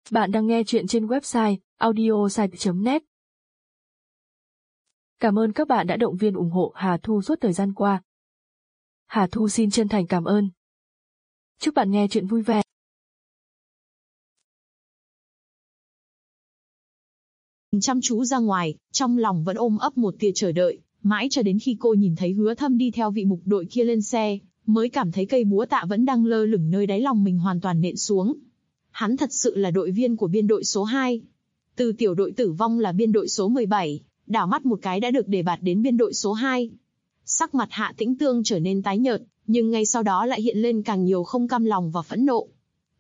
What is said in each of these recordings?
Bạn đang nghe chuyện trên website audiosite.net. Cảm ơn các bạn đã động viên ủng hộ Hà Thu suốt thời gian qua. Hà Thu xin chân thành cảm ơn. Chúc bạn nghe chuyện vui vẻ. Chăm chú ra ngoài, trong lòng vẫn ôm ấp một tia chờ đợi, mãi cho đến khi cô nhìn thấy Hứa Thâm đi theo vị mục đội kia lên xe, mới cảm thấy cây búa tạ vẫn đang lơ lửng nơi đáy lòng mình hoàn toàn nện xuống. Hắn thật sự là đội viên của biên đội số 2. Từ tiểu đội tử vong là biên đội số 17, đảo mắt một cái đã được đề bạt đến biên đội số 2. Sắc mặt Hạ Tĩnh Tương trở nên tái nhợt, nhưng ngay sau đó lại hiện lên càng nhiều không cam lòng và phẫn nộ.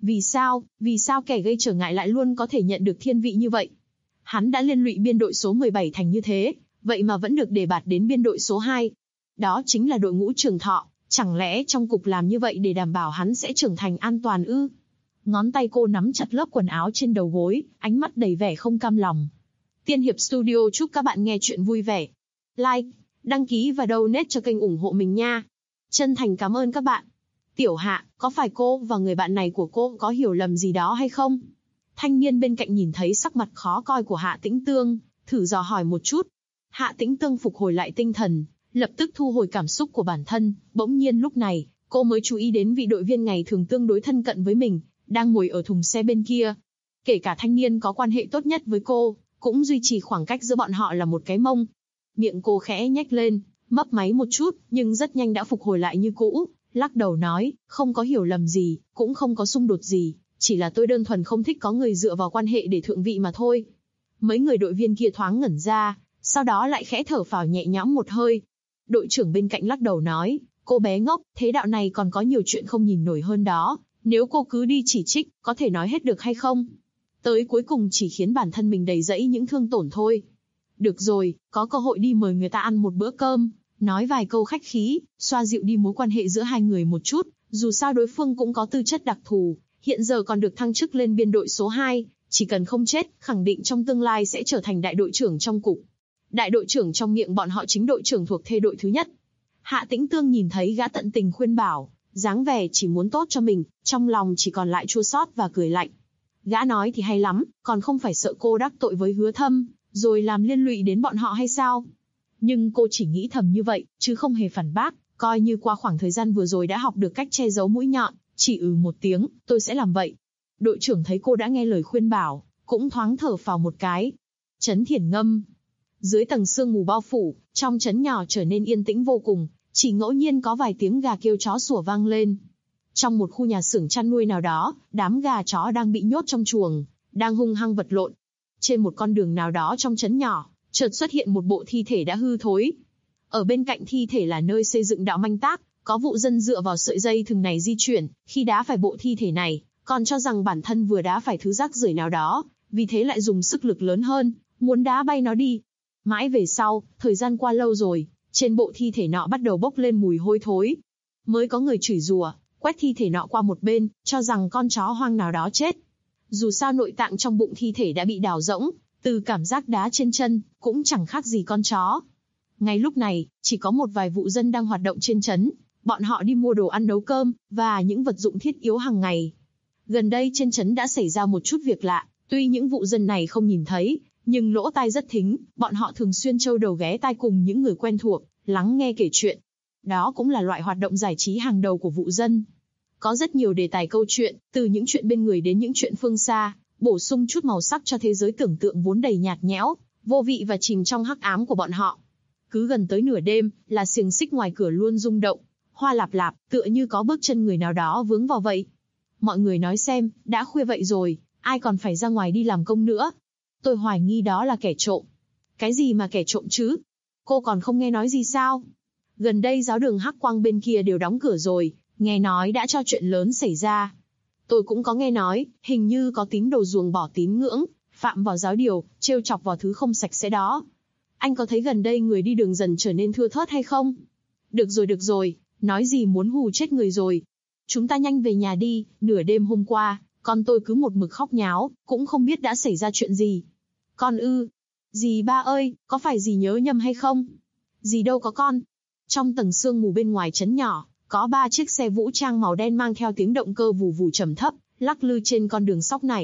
Vì sao kẻ gây trở ngại lại luôn có thể nhận được thiên vị như vậy? Hắn đã liên lụy biên đội số 17 thành như thế, vậy mà vẫn được đề bạt đến biên đội số 2. Đó chính là đội ngũ Trường Thọ, chẳng lẽ trong cục làm như vậy để đảm bảo hắn sẽ trưởng thành an toàn ư? Ngón tay cô nắm chặt lớp quần áo trên đầu gối, ánh mắt đầy vẻ không cam lòng. Tiên Hiệp Studio chúc các bạn nghe chuyện vui vẻ. Like, đăng ký và donate cho kênh ủng hộ mình nha. Chân thành cảm ơn các bạn. Tiểu Hạ, có phải cô và người bạn này của cô có hiểu lầm gì đó hay không? Thanh niên bên cạnh nhìn thấy sắc mặt khó coi của Hạ Tĩnh Tương, thử dò hỏi một chút. Hạ Tĩnh Tương phục hồi lại tinh thần, lập tức thu hồi cảm xúc của bản thân. Bỗng nhiên lúc này, cô mới chú ý đến vị đội viên ngày thường tương đối thân cận với mình, đang ngồi ở thùng xe bên kia. Kể cả thanh niên có quan hệ tốt nhất với cô, cũng duy trì khoảng cách giữa bọn họ là một cái mông. Miệng cô khẽ nhếch lên, mấp máy một chút, nhưng rất nhanh đã phục hồi lại như cũ, lắc đầu nói, không có hiểu lầm gì, cũng không có xung đột gì, chỉ là tôi đơn thuần không thích có người dựa vào quan hệ để thượng vị mà thôi. Mấy người đội viên kia thoáng ngẩn ra, sau đó lại khẽ thở phào nhẹ nhõm một hơi. Đội trưởng bên cạnh lắc đầu nói, cô bé ngốc, thế đạo này còn có nhiều chuyện không nhìn nổi hơn đó. Nếu cô cứ đi chỉ trích, có thể nói hết được hay không? Tới cuối cùng chỉ khiến bản thân mình đầy rẫy những thương tổn thôi. Được rồi, có cơ hội đi mời người ta ăn một bữa cơm, nói vài câu khách khí, xoa dịu đi mối quan hệ giữa hai người một chút, dù sao đối phương cũng có tư chất đặc thù, hiện giờ còn được thăng chức lên biên đội số 2, chỉ cần không chết, khẳng định trong tương lai sẽ trở thành đại đội trưởng trong cục. Đại đội trưởng trong miệng bọn họ chính đội trưởng thuộc thê đội thứ nhất. Hạ Tĩnh Tương nhìn thấy gã tận tình khuyên bảo, dáng vẻ chỉ muốn tốt cho mình, trong lòng chỉ còn lại chua xót và cười lạnh. Gã nói thì hay lắm, còn không phải sợ cô đắc tội với Hứa Thâm, rồi làm liên lụy đến bọn họ hay sao? Nhưng cô chỉ nghĩ thầm như vậy, chứ không hề phản bác, coi như qua khoảng thời gian vừa rồi đã học được cách che giấu mũi nhọn, chỉ một tiếng, tôi sẽ làm vậy. Đội trưởng thấy cô đã nghe lời khuyên bảo, cũng thoáng thở phào một cái. Trấn Thiển Ngâm. Dưới tầng sương mù bao phủ, trong trấn nhỏ trở nên yên tĩnh vô cùng, chỉ ngẫu nhiên có vài tiếng gà kêu chó sủa vang lên. Trong một khu nhà xưởng chăn nuôi nào đó, đám gà chó đang bị nhốt trong chuồng, đang hung hăng vật lộn. Trên một con đường nào đó trong trấn nhỏ, chợt xuất hiện một bộ thi thể đã hư thối. Ở bên cạnh thi thể là nơi xây dựng đạo manh tác, có vụ dân dựa vào sợi dây thừng này di chuyển, khi đá phải bộ thi thể này, còn cho rằng bản thân vừa đá phải thứ rác rưởi nào đó, vì thế lại dùng sức lực lớn hơn, muốn đá bay nó đi. Mãi về sau, thời gian qua lâu rồi, trên bộ thi thể nọ bắt đầu bốc lên mùi hôi thối. Mới có người chửi rủa, quét thi thể nọ qua một bên, cho rằng con chó hoang nào đó chết. Dù sao nội tạng trong bụng thi thể đã bị đào rỗng, từ cảm giác đá trên chân, cũng chẳng khác gì con chó. Ngay lúc này, chỉ có một vài vụ dân đang hoạt động trên trấn, bọn họ đi mua đồ ăn nấu cơm, và những vật dụng thiết yếu hàng ngày. Gần đây trên trấn đã xảy ra một chút việc lạ, tuy những vụ dân này không nhìn thấy, nhưng lỗ tai rất thính, bọn họ thường xuyên trâu đầu ghé tai cùng những người quen thuộc, lắng nghe kể chuyện. Đó cũng là loại hoạt động giải trí hàng đầu của vụ dân. Có rất nhiều đề tài câu chuyện, từ những chuyện bên người đến những chuyện phương xa, bổ sung chút màu sắc cho thế giới tưởng tượng vốn đầy nhạt nhẽo, vô vị và chìm trong hắc ám của bọn họ. Cứ gần tới nửa đêm, là xiềng xích ngoài cửa luôn rung động, hoa lạp lạp, tựa như có bước chân người nào đó vướng vào vậy. Mọi người nói xem, đã khuya vậy rồi, ai còn phải ra ngoài đi làm công nữa? Tôi hoài nghi đó là kẻ trộm. Cái gì mà kẻ trộm chứ? Cô còn không nghe nói gì sao? Gần đây giáo đường Hắc Quang bên kia đều đóng cửa rồi, nghe nói đã cho chuyện lớn xảy ra. Tôi cũng có nghe nói, hình như có tín đồ ruồng bỏ tín ngưỡng, phạm vào giáo điều, trêu chọc vào thứ không sạch sẽ đó. Anh có thấy gần đây người đi đường dần trở nên thưa thớt hay không? Được rồi, nói gì muốn hù chết người rồi. Chúng ta nhanh về nhà đi, nửa đêm hôm qua, con tôi cứ một mực khóc nháo, cũng không biết đã xảy ra chuyện gì. Con ư? Dì ba ơi, có phải dì nhớ nhầm hay không? Dì đâu có con. Trong tầng sương mù bên ngoài trấn nhỏ, có 3 chiếc xe vũ trang màu đen mang theo tiếng động cơ vù vù trầm thấp, lắc lư trên con đường sóc này,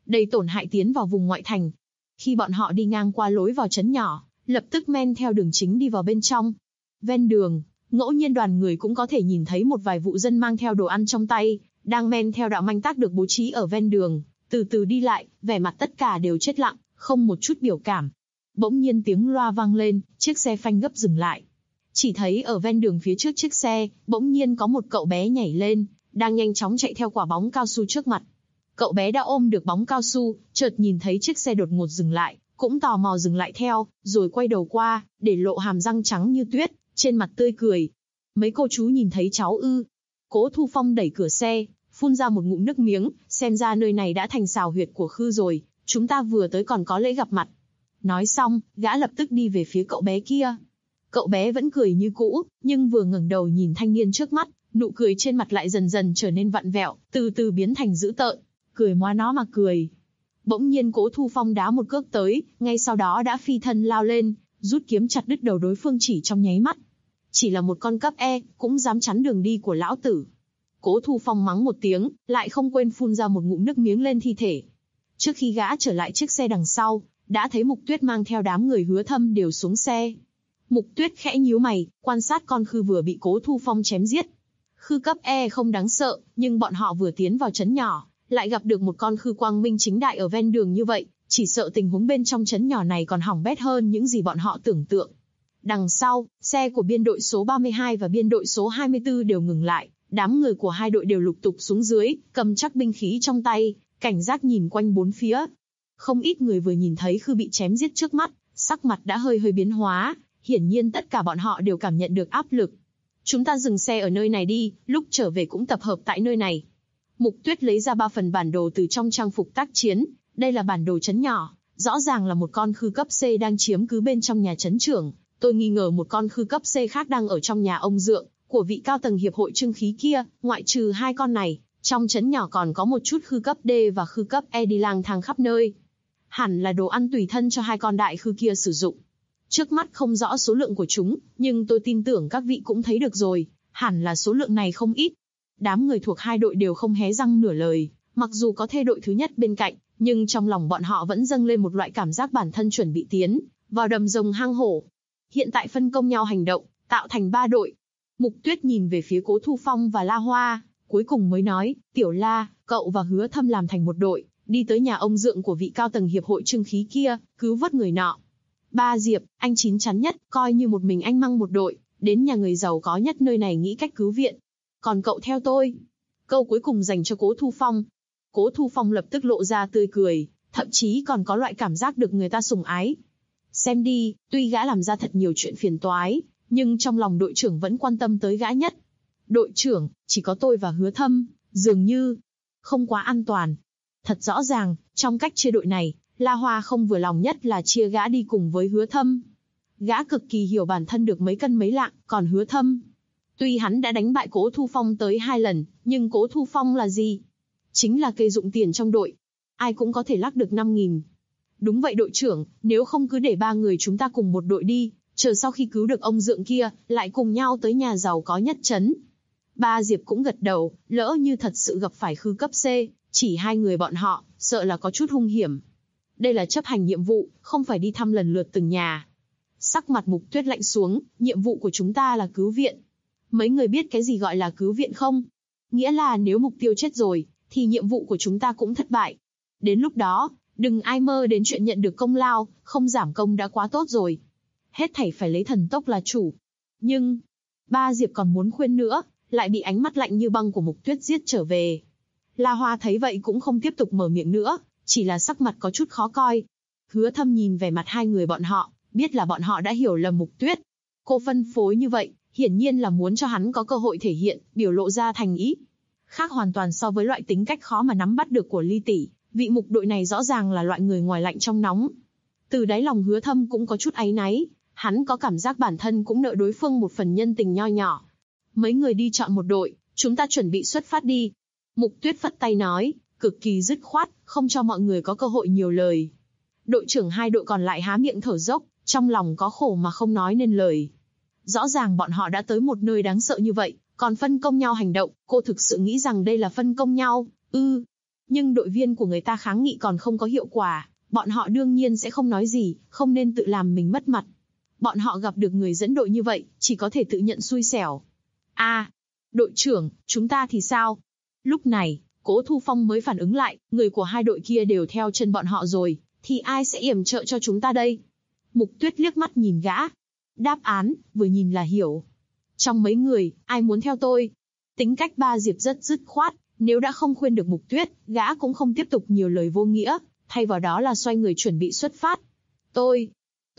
đầy tổn hại tiến vào vùng ngoại thành. Khi bọn họ đi ngang qua lối vào trấn nhỏ, lập tức men theo đường chính đi vào bên trong. Ven đường, ngẫu nhiên đoàn người cũng có thể nhìn thấy một vài vụ dân mang theo đồ ăn trong tay, đang men theo đạo manh tác được bố trí ở ven đường, từ từ đi lại, vẻ mặt tất cả đều chết lặng, không một chút biểu cảm. Bỗng nhiên tiếng loa vang lên, chiếc xe phanh gấp dừng lại. Chỉ thấy ở ven đường phía trước chiếc xe, bỗng nhiên có một cậu bé nhảy lên, đang nhanh chóng chạy theo quả bóng cao su trước mặt. Cậu bé đã ôm được bóng cao su, chợt nhìn thấy chiếc xe đột ngột dừng lại, cũng tò mò dừng lại theo, rồi quay đầu qua, để lộ hàm răng trắng như tuyết, trên mặt tươi cười. Mấy cô chú nhìn thấy cháu ư? Cố Thu Phong đẩy cửa xe, phun ra một ngụm nước miếng, xem ra nơi này đã thành xào huyệt của Khư rồi, chúng ta vừa tới còn có lễ gặp mặt. Nói xong, gã lập tức đi về phía cậu bé kia. Cậu bé vẫn cười như cũ, nhưng vừa ngẩng đầu nhìn thanh niên trước mắt, nụ cười trên mặt lại dần dần trở nên vặn vẹo, từ từ biến thành dữ tợn. Cười móa nó mà cười. Bỗng nhiên Cố Thu Phong đá một cước tới, ngay sau đó đã phi thân lao lên, rút kiếm chặt đứt đầu đối phương chỉ trong nháy mắt. Chỉ là một con cấp E, cũng dám chắn đường đi của lão tử. Cố Thu Phong mắng một tiếng, lại không quên phun ra một ngụm nước miếng lên thi thể. Trước khi gã trở lại chiếc xe đằng sau, đã thấy Mục Tuyết mang theo đám người Hứa Thâm đều xuống xe. Mục Tuyết khẽ nhíu mày, quan sát con khư vừa bị Cố Thu Phong chém giết. Khư cấp E không đáng sợ, nhưng bọn họ vừa tiến vào trấn nhỏ, lại gặp được một con khư quang minh chính đại ở ven đường như vậy, chỉ sợ tình huống bên trong trấn nhỏ này còn hỏng bét hơn những gì bọn họ tưởng tượng. Đằng sau, xe của biên đội số 32 và biên đội số 24 đều ngừng lại, đám người của hai đội đều lục tục xuống dưới, cầm chắc binh khí trong tay, cảnh giác nhìn quanh bốn phía. Không ít người vừa nhìn thấy Khư bị chém giết trước mắt, sắc mặt đã hơi biến hóa, hiển nhiên tất cả bọn họ đều cảm nhận được áp lực. Chúng ta dừng xe ở nơi này đi, lúc trở về cũng tập hợp tại nơi này. Mục Tuyết lấy ra 3 phần bản đồ từ trong trang phục tác chiến, đây là bản đồ trấn nhỏ, rõ ràng là một con khư cấp C đang chiếm cứ bên trong nhà trấn trưởng. Tôi nghi ngờ một con khư cấp C khác đang ở trong nhà ông Dượng, của vị cao tầng hiệp hội trưng khí kia, ngoại trừ hai con này, trong trấn nhỏ còn có một chút khư cấp D và khư cấp E đi lang thang khắp nơi. Hẳn là đồ ăn tùy thân cho hai con đại khư kia sử dụng. Trước mắt không rõ số lượng của chúng, nhưng tôi tin tưởng các vị cũng thấy được rồi, hẳn là số lượng này không ít. Đám người thuộc hai đội đều không hé răng nửa lời, mặc dù có thê đội thứ nhất bên cạnh, nhưng trong lòng bọn họ vẫn dâng lên một loại cảm giác bản thân chuẩn bị tiến vào đầm rồng hang hổ. Hiện tại phân công nhau hành động, tạo thành 3 đội. Mục Tuyết nhìn về phía Cố Thu Phong và La Hoa, cuối cùng mới nói, Tiểu La, cậu và Hứa Thâm làm thành một đội, đi tới nhà ông Dượng của vị cao tầng hiệp hội trưng khí kia, cứu vớt người nọ. Ba Diệp, anh chín chắn nhất, coi như một mình anh mang một đội, đến nhà người giàu có nhất nơi này nghĩ cách cứu viện. Còn cậu theo tôi. Câu cuối cùng dành cho Cố Thu Phong. Cố Thu Phong lập tức lộ ra tươi cười, thậm chí còn có loại cảm giác được người ta sủng ái. Xem đi, tuy gã làm ra thật nhiều chuyện phiền toái, nhưng trong lòng đội trưởng vẫn quan tâm tới gã nhất. Đội trưởng, chỉ có tôi và Hứa Thâm, dường như không quá an toàn. Thật rõ ràng, trong cách chia đội này, La Hoa không vừa lòng nhất là chia gã đi cùng với Hứa Thâm. Gã cực kỳ hiểu bản thân được mấy cân mấy lạng, còn Hứa Thâm, tuy hắn đã đánh bại Cố Thu Phong tới 2 lần, nhưng Cố Thu Phong là gì? Chính là cây dụng tiền trong đội. Ai cũng có thể lắc được 5.000. Đúng vậy đội trưởng, nếu không cứ để 3 người chúng ta cùng một đội đi, chờ sau khi cứu được ông Dượng kia, lại cùng nhau tới nhà giàu có nhất trấn. Ba Diệp cũng gật đầu, lỡ như thật sự gặp phải khư cấp C, chỉ 2 người bọn họ, sợ là có chút hung hiểm. Đây là chấp hành nhiệm vụ, không phải đi thăm lần lượt từng nhà. Sắc mặt Mục Tuyết lạnh xuống, nhiệm vụ của chúng ta là cứu viện. Mấy người biết cái gì gọi là cứu viện không? Nghĩa là nếu mục tiêu chết rồi, thì nhiệm vụ của chúng ta cũng thất bại. Đến lúc đó, đừng ai mơ đến chuyện nhận được công lao, không giảm công đã quá tốt rồi. Hết thảy phải lấy thần tốc là chủ. Nhưng, Ba Diệp còn muốn khuyên nữa, lại bị ánh mắt lạnh như băng của Mục Tuyết giết trở về. La Hoa thấy vậy cũng không tiếp tục mở miệng nữa, chỉ là sắc mặt có chút khó coi. Hứa Thâm nhìn về mặt hai người bọn họ, biết là bọn họ đã hiểu lầm Mục Tuyết. Cô phân phối như vậy, hiển nhiên là muốn cho hắn có cơ hội thể hiện, biểu lộ ra thành ý. Khác hoàn toàn so với loại tính cách khó mà nắm bắt được của Ly tỷ, vị mục đội này rõ ràng là loại người ngoài lạnh trong nóng. Từ đáy lòng Hứa Thâm cũng có chút áy náy, hắn có cảm giác bản thân cũng nợ đối phương một phần nhân tình nho nhỏ. Mấy người đi chọn một đội, chúng ta chuẩn bị xuất phát đi. Mục Tuyết phất tay nói, cực kỳ dứt khoát, không cho mọi người có cơ hội nhiều lời. Đội trưởng hai đội còn lại há miệng thở dốc, trong lòng có khổ mà không nói nên lời. Rõ ràng bọn họ đã tới một nơi đáng sợ như vậy, còn phân công nhau hành động, cô thực sự nghĩ rằng đây là phân công nhau, Nhưng đội viên của người ta kháng nghị còn không có hiệu quả, bọn họ đương nhiên sẽ không nói gì, không nên tự làm mình mất mặt. Bọn họ gặp được người dẫn đội như vậy, chỉ có thể tự nhận xui xẻo. Đội trưởng, chúng ta thì sao? Lúc này, Cố Thu Phong mới phản ứng lại, người của hai đội kia đều theo chân bọn họ rồi, thì ai sẽ yểm trợ cho chúng ta đây? Mục Tuyết liếc mắt nhìn gã. Đáp án, vừa nhìn là hiểu. Trong mấy người, ai muốn theo tôi? Tính cách Ba Diệp rất dứt khoát, nếu đã không khuyên được Mục Tuyết, gã cũng không tiếp tục nhiều lời vô nghĩa, thay vào đó là xoay người chuẩn bị xuất phát. Tôi.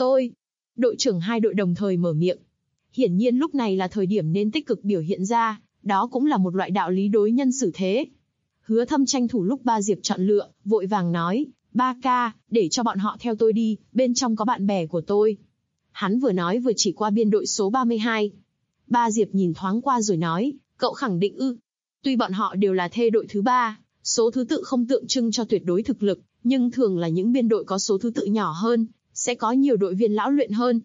Đội trưởng hai đội đồng thời mở miệng. Hiển nhiên lúc này là thời điểm nên tích cực biểu hiện ra, đó cũng là một loại đạo lý đối nhân xử thế. Hứa Thâm tranh thủ lúc Ba Diệp chọn lựa, vội vàng nói, Ba ca, để cho bọn họ theo tôi đi, bên trong có bạn bè của tôi. Hắn vừa nói vừa chỉ qua biên đội số 32. Ba Diệp nhìn thoáng qua rồi nói, cậu khẳng định ư? Tuy bọn họ đều là thê đội thứ 3, số thứ tự không tượng trưng cho tuyệt đối thực lực, nhưng thường là những biên đội có số thứ tự nhỏ hơn, sẽ có nhiều đội viên lão luyện hơn.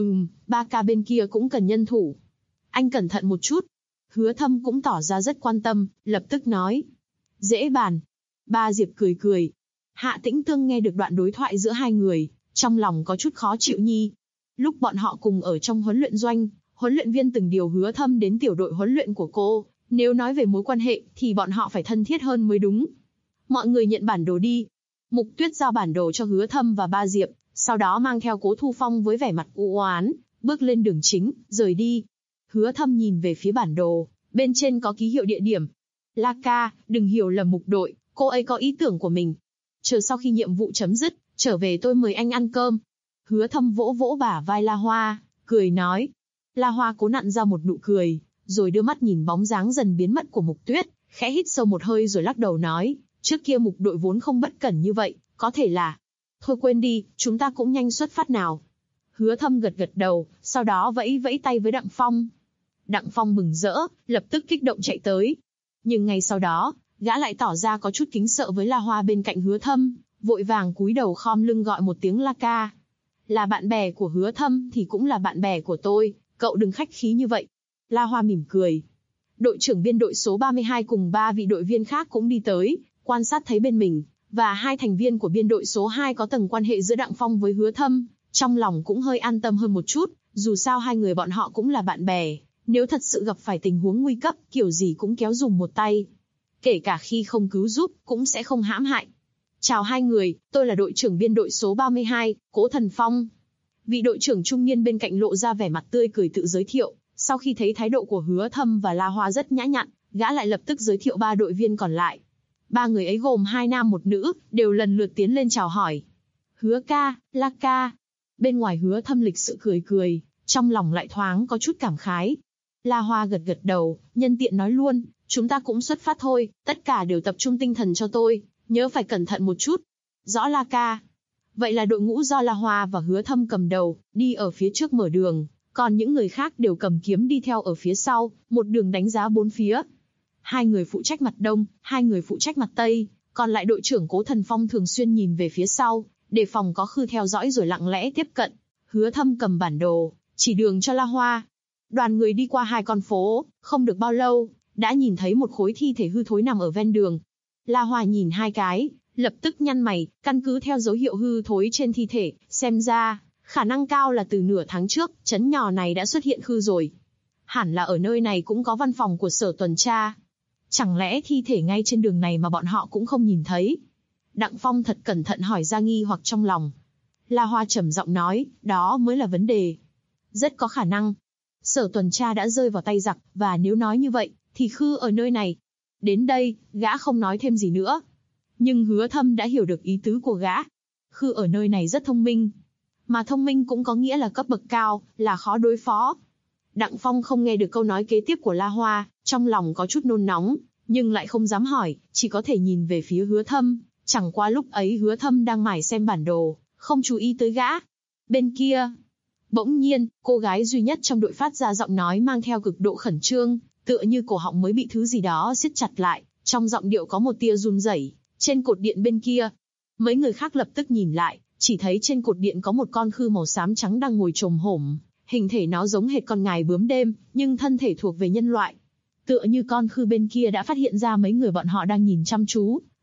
Ba ca bên kia cũng cần nhân thủ. Anh cẩn thận một chút. Hứa Thâm cũng tỏ ra rất quan tâm, lập tức nói. Dễ bàn. Ba Diệp cười cười. Hạ Tĩnh Tương nghe được đoạn đối thoại giữa hai người, trong lòng có chút khó chịu nhi. Lúc bọn họ cùng ở trong huấn luyện doanh, huấn luyện viên từng điều Hứa Thâm đến tiểu đội huấn luyện của cô. Nếu nói về mối quan hệ, thì bọn họ phải thân thiết hơn mới đúng. Mọi người nhận bản đồ đi. Mục Tuyết giao bản đồ cho Hứa Thâm và Ba Diệp, sau đó mang theo Cố Thu Phong với vẻ mặt u oán, bước lên đường chính, rời đi. Hứa Thâm nhìn về phía bản đồ, bên trên có ký hiệu địa điểm. La ca, đừng hiểu lầm Mục đội, cô ấy có ý tưởng của mình. Chờ sau khi nhiệm vụ chấm dứt, trở về tôi mời anh ăn cơm. Hứa Thâm vỗ vỗ bả vai La Hoa, cười nói. La Hoa cố nặn ra một nụ cười, rồi đưa mắt nhìn bóng dáng dần biến mất của Mục Tuyết, khẽ hít sâu một hơi rồi lắc đầu nói, trước kia Mục đội vốn không bất cẩn như vậy, có thể là... Thôi quên đi, chúng ta cũng nhanh xuất phát nào. Hứa Thâm gật gật đầu, sau đó vẫy vẫy tay với Đặng Phong. Đặng Phong mừng rỡ, lập tức kích động chạy tới. Nhưng ngay sau đó, gã lại tỏ ra có chút kính sợ với La Hoa bên cạnh Hứa Thâm, vội vàng cúi đầu khom lưng gọi một tiếng La ca. Là bạn bè của Hứa Thâm thì cũng là bạn bè của tôi, cậu đừng khách khí như vậy. La Hoa mỉm cười. Đội trưởng biên đội số 32 cùng 3 vị đội viên khác cũng đi tới, quan sát thấy bên mình, và hai thành viên của biên đội số 2 có tầng quan hệ giữa Đặng Phong với Hứa Thâm, trong lòng cũng hơi an tâm hơn một chút, dù sao hai người bọn họ cũng là bạn bè, nếu thật sự gặp phải tình huống nguy cấp, kiểu gì cũng kéo dùng một tay. Kể cả khi không cứu giúp, cũng sẽ không hãm hại. Chào hai người, tôi là đội trưởng biên đội số 32, Cố Thần Phong. Vị đội trưởng trung niên bên cạnh lộ ra vẻ mặt tươi cười tự giới thiệu, sau khi thấy thái độ của Hứa Thâm và La Hoa rất nhã nhặn, gã lại lập tức giới thiệu 3 đội viên còn lại. 3 người ấy gồm 2 nam 1 nữ, đều lần lượt tiến lên chào hỏi. Hứa ca, La ca. Bên ngoài Hứa Thâm lịch sự cười cười, trong lòng lại thoáng có chút cảm khái. La Hoa gật gật đầu, nhân tiện nói luôn, chúng ta cũng xuất phát thôi, tất cả đều tập trung tinh thần cho tôi, nhớ phải cẩn thận một chút. Rõ La ca. Vậy là đội ngũ do La Hoa và Hứa Thâm cầm đầu, đi ở phía trước mở đường, còn những người khác đều cầm kiếm đi theo ở phía sau, một đường đánh giá bốn phía. 2 người phụ trách mặt đông, 2 người phụ trách mặt tây, còn lại đội trưởng Cố Thần Phong thường xuyên nhìn về phía sau, đề phòng có khư theo dõi rồi lặng lẽ tiếp cận. Hứa Thâm cầm bản đồ, chỉ đường cho La Hoa. Đoàn người đi qua 2 con phố, không được bao lâu, đã nhìn thấy một khối thi thể hư thối nằm ở ven đường. La Hoa nhìn 2 cái, lập tức nhăn mày, căn cứ theo dấu hiệu hư thối trên thi thể, xem ra, khả năng cao là từ nửa tháng trước, trấn nhỏ này đã xuất hiện khư rồi. Hẳn là ở nơi này cũng có văn phòng của sở tuần tra. Chẳng lẽ thi thể ngay trên đường này mà bọn họ cũng không nhìn thấy? Đặng Phong thật cẩn thận hỏi ra nghi hoặc trong lòng. La Hoa trầm giọng nói, đó mới là vấn đề. Rất có khả năng. Sở tuần tra đã rơi vào tay giặc, và nếu nói như vậy, thì khư ở nơi này. Đến đây, gã không nói thêm gì nữa. Nhưng Hứa Thâm đã hiểu được ý tứ của gã. Khư ở nơi này rất thông minh. Mà thông minh cũng có nghĩa là cấp bậc cao, là khó đối phó. Đặng Phong không nghe được câu nói kế tiếp của La Hoa, trong lòng có chút nôn nóng, nhưng lại không dám hỏi, chỉ có thể nhìn về phía Hứa Thâm. Chẳng qua lúc ấy Hứa Thâm đang mải xem bản đồ, không chú ý tới gã. Bên kia, bỗng nhiên, cô gái duy nhất trong đội phát ra giọng nói mang theo cực độ khẩn trương, tựa như cổ họng mới bị thứ gì đó siết chặt lại, trong giọng điệu có một tia run rẩy. Trên cột điện bên kia, mấy người khác lập tức nhìn lại, chỉ thấy trên cột điện có một con khư màu xám trắng đang ngồi chồm hổm. Hình thể nó giống hệt con ngài bướm đêm, nhưng thân thể thuộc về nhân loại. Tựa như con khư bên kia đã phát hiện ra mấy người bọn họ đang nhìn chăm chú,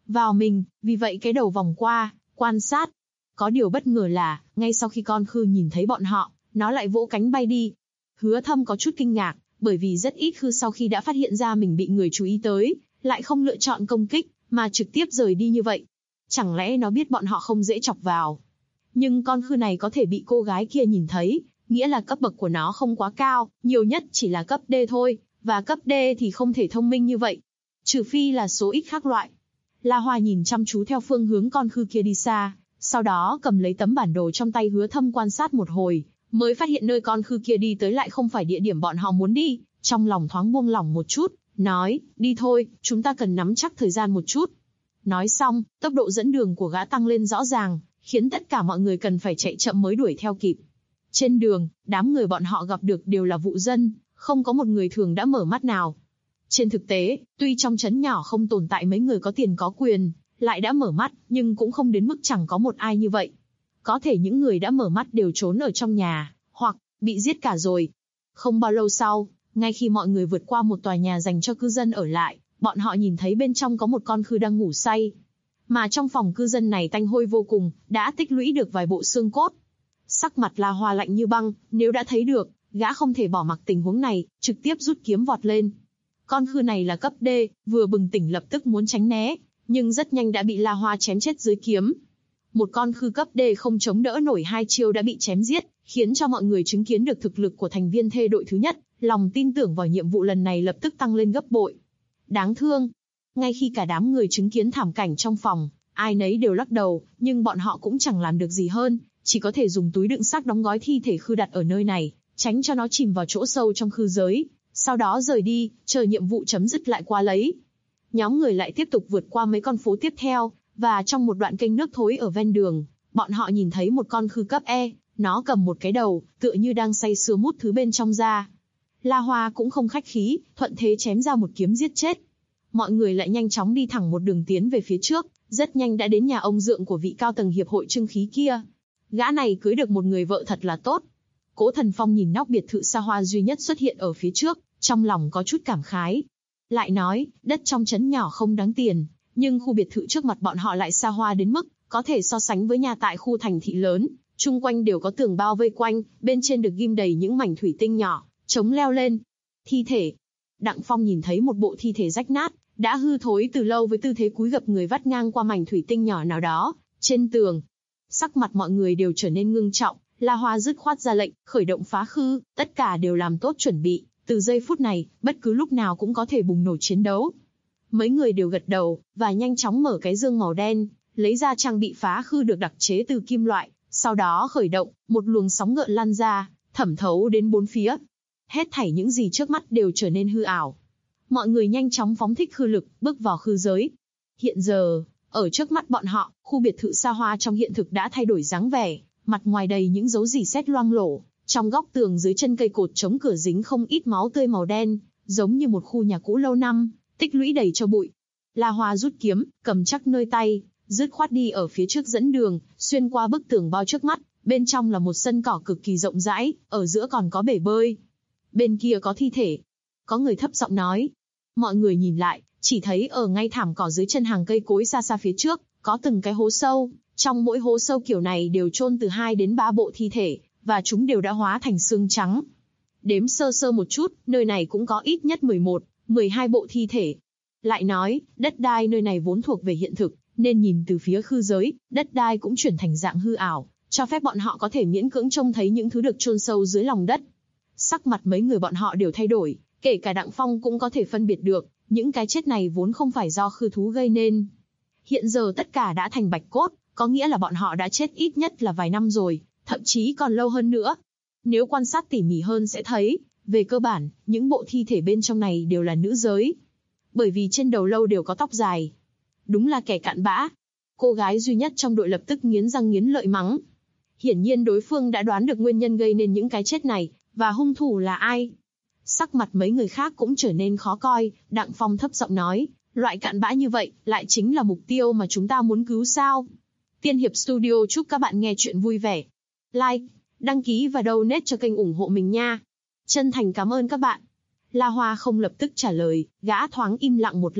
vào mình, vì vậy cái đầu vòng qua, quan sát. Có điều bất ngờ là, ngay sau khi con khư nhìn thấy bọn họ, nó lại vỗ cánh bay đi. Hứa Thâm có chút kinh ngạc, bởi vì rất ít khư sau khi đã phát hiện ra mình bị người chú ý tới, lại không lựa chọn công kích, mà trực tiếp rời đi như vậy. Chẳng lẽ nó biết bọn họ không dễ chọc vào? Nhưng con khư này có thể bị cô gái kia nhìn thấy, nghĩa là cấp bậc của nó không quá cao, nhiều nhất chỉ là cấp D thôi, và cấp D thì không thể thông minh như vậy. Trừ phi là số ít khác loại. La Hoa nhìn chăm chú theo phương hướng con khư kia đi xa, sau đó cầm lấy tấm bản đồ trong tay Hứa Thâm quan sát một hồi, mới phát hiện nơi con khư kia đi tới lại không phải địa điểm bọn họ muốn đi, trong lòng thoáng buông lỏng một chút, nói, đi thôi, chúng ta cần nắm chắc thời gian một chút. Nói xong, tốc độ dẫn đường của gã tăng lên rõ ràng, khiến tất cả mọi người cần phải chạy chậm mới đuổi theo kịp. Trên đường, đám người bọn họ gặp được đều là vụ dân, không có một người thường đã mở mắt nào. Trên thực tế, tuy trong trấn nhỏ không tồn tại mấy người có tiền có quyền, lại đã mở mắt, nhưng cũng không đến mức chẳng có một ai như vậy. Có thể những người đã mở mắt đều trốn ở trong nhà, hoặc bị giết cả rồi. Không bao lâu sau, ngay khi mọi người vượt qua một tòa nhà dành cho cư dân ở lại, bọn họ nhìn thấy bên trong có một con khư đang ngủ say. Mà trong phòng cư dân này tanh hôi vô cùng, đã tích lũy được vài bộ xương cốt. Sắc mặt La Hoa lạnh như băng, nếu đã thấy được, gã không thể bỏ mặc tình huống này, trực tiếp rút kiếm vọt lên. Con khư này là cấp D, vừa bừng tỉnh lập tức muốn tránh né, nhưng rất nhanh đã bị La Hoa chém chết dưới kiếm. Một con khư cấp D không chống đỡ nổi 2 chiêu đã bị chém giết, khiến cho mọi người chứng kiến được thực lực của thành viên thê đội thứ nhất, lòng tin tưởng vào nhiệm vụ lần này lập tức tăng lên gấp bội. Đáng thương. Ngay khi cả đám người chứng kiến thảm cảnh trong phòng, ai nấy đều lắc đầu, nhưng bọn họ cũng chẳng làm được gì hơn, chỉ có thể dùng túi đựng xác đóng gói thi thể khư đặt ở nơi này, tránh cho nó chìm vào chỗ sâu trong khư giới, sau đó rời đi, chờ nhiệm vụ chấm dứt lại qua lấy. Nhóm người lại tiếp tục vượt qua mấy con phố tiếp theo, và trong một đoạn kênh nước thối ở ven đường, bọn họ nhìn thấy một con khư cấp E, nó cầm một cái đầu, tựa như đang say sưa mút thứ bên trong ra. La Hoa cũng không khách khí, thuận thế chém ra một kiếm giết chết. Mọi người lại nhanh chóng đi thẳng một đường tiến về phía trước, rất nhanh đã đến nhà ông dượng của vị cao tầng hiệp hội trưng khí kia. Gã này cưới được một người vợ thật là tốt. Cố Thần Phong nhìn nóc biệt thự xa hoa duy nhất xuất hiện ở phía trước, trong lòng có chút cảm khái. Lại nói, đất trong trấn nhỏ không đáng tiền, nhưng khu biệt thự trước mặt bọn họ lại xa hoa đến mức có thể so sánh với nhà tại khu thành thị lớn, chung quanh đều có tường bao vây quanh, bên trên được ghim đầy những mảnh thủy tinh nhỏ, chống leo lên. Thi thể. Đặng Phong nhìn thấy một bộ thi thể rách nát, đã hư thối từ lâu với tư thế cúi gập người vắt ngang qua mảnh thủy tinh nhỏ nào đó, trên tường. Sắc mặt mọi người đều trở nên ngưng trọng, La Hoa dứt khoát ra lệnh, khởi động phá khư, tất cả đều làm tốt chuẩn bị, từ giây phút này, bất cứ lúc nào cũng có thể bùng nổ chiến đấu. Mấy người đều gật đầu, và nhanh chóng mở cái dương màu đen, lấy ra trang bị phá khư được đặc chế từ kim loại, sau đó khởi động, một luồng sóng gợn lan ra, thẩm thấu đến bốn phía. Hết thảy những gì trước mắt đều trở nên hư ảo. Mọi người nhanh chóng phóng thích khư lực, bước vào khư giới. Hiện giờ, ở trước mắt bọn họ, khu biệt thự xa hoa trong hiện thực đã thay đổi dáng vẻ, mặt ngoài đầy những dấu rỉ sét loang lổ, trong góc tường dưới chân cây cột chống cửa dính không ít máu tươi màu đen, giống như một khu nhà cũ lâu năm, tích lũy đầy cho bụi. La Hoa rút kiếm, cầm chắc nơi tay, dứt khoát đi ở phía trước dẫn đường, xuyên qua bức tường bao trước mắt, bên trong là một sân cỏ cực kỳ rộng rãi, ở giữa còn có bể bơi. Bên kia có thi thể. Có người thấp giọng nói. Mọi người nhìn lại, chỉ thấy ở ngay thảm cỏ dưới chân hàng cây cối xa xa phía trước, có từng cái hố sâu, trong mỗi hố sâu kiểu này đều chôn từ 2 đến 3 bộ thi thể, và chúng đều đã hóa thành xương trắng. Đếm sơ sơ một chút, nơi này cũng có ít nhất 11, 12 bộ thi thể. Lại nói, đất đai nơi này vốn thuộc về hiện thực, nên nhìn từ phía khư giới, đất đai cũng chuyển thành dạng hư ảo, cho phép bọn họ có thể miễn cưỡng trông thấy những thứ được chôn sâu dưới lòng đất. Sắc mặt mấy người bọn họ đều thay đổi, kể cả Đặng Phong cũng có thể phân biệt được, những cái chết này vốn không phải do khư thú gây nên. Hiện giờ tất cả đã thành bạch cốt, có nghĩa là bọn họ đã chết ít nhất là vài năm rồi, thậm chí còn lâu hơn nữa. Nếu quan sát tỉ mỉ hơn sẽ thấy, về cơ bản, những bộ thi thể bên trong này đều là nữ giới. Bởi vì trên đầu lâu đều có tóc dài. Đúng là kẻ cặn bã. Cô gái duy nhất trong đội lập tức nghiến răng nghiến lợi mắng. Hiển nhiên đối phương đã đoán được nguyên nhân gây nên những cái chết này, và hung thủ là ai. Sắc mặt mấy người khác cũng trở nên khó coi, Đặng Phong thấp giọng nói, loại cặn bã như vậy, lại chính là mục tiêu mà chúng ta muốn cứu sao. Tiên Hiệp Studio chúc các bạn nghe chuyện vui vẻ. Like, đăng ký và donate cho kênh ủng hộ mình nha. Chân thành cảm ơn các bạn. La Hoa không lập tức trả lời, gã thoáng im lặng một lát,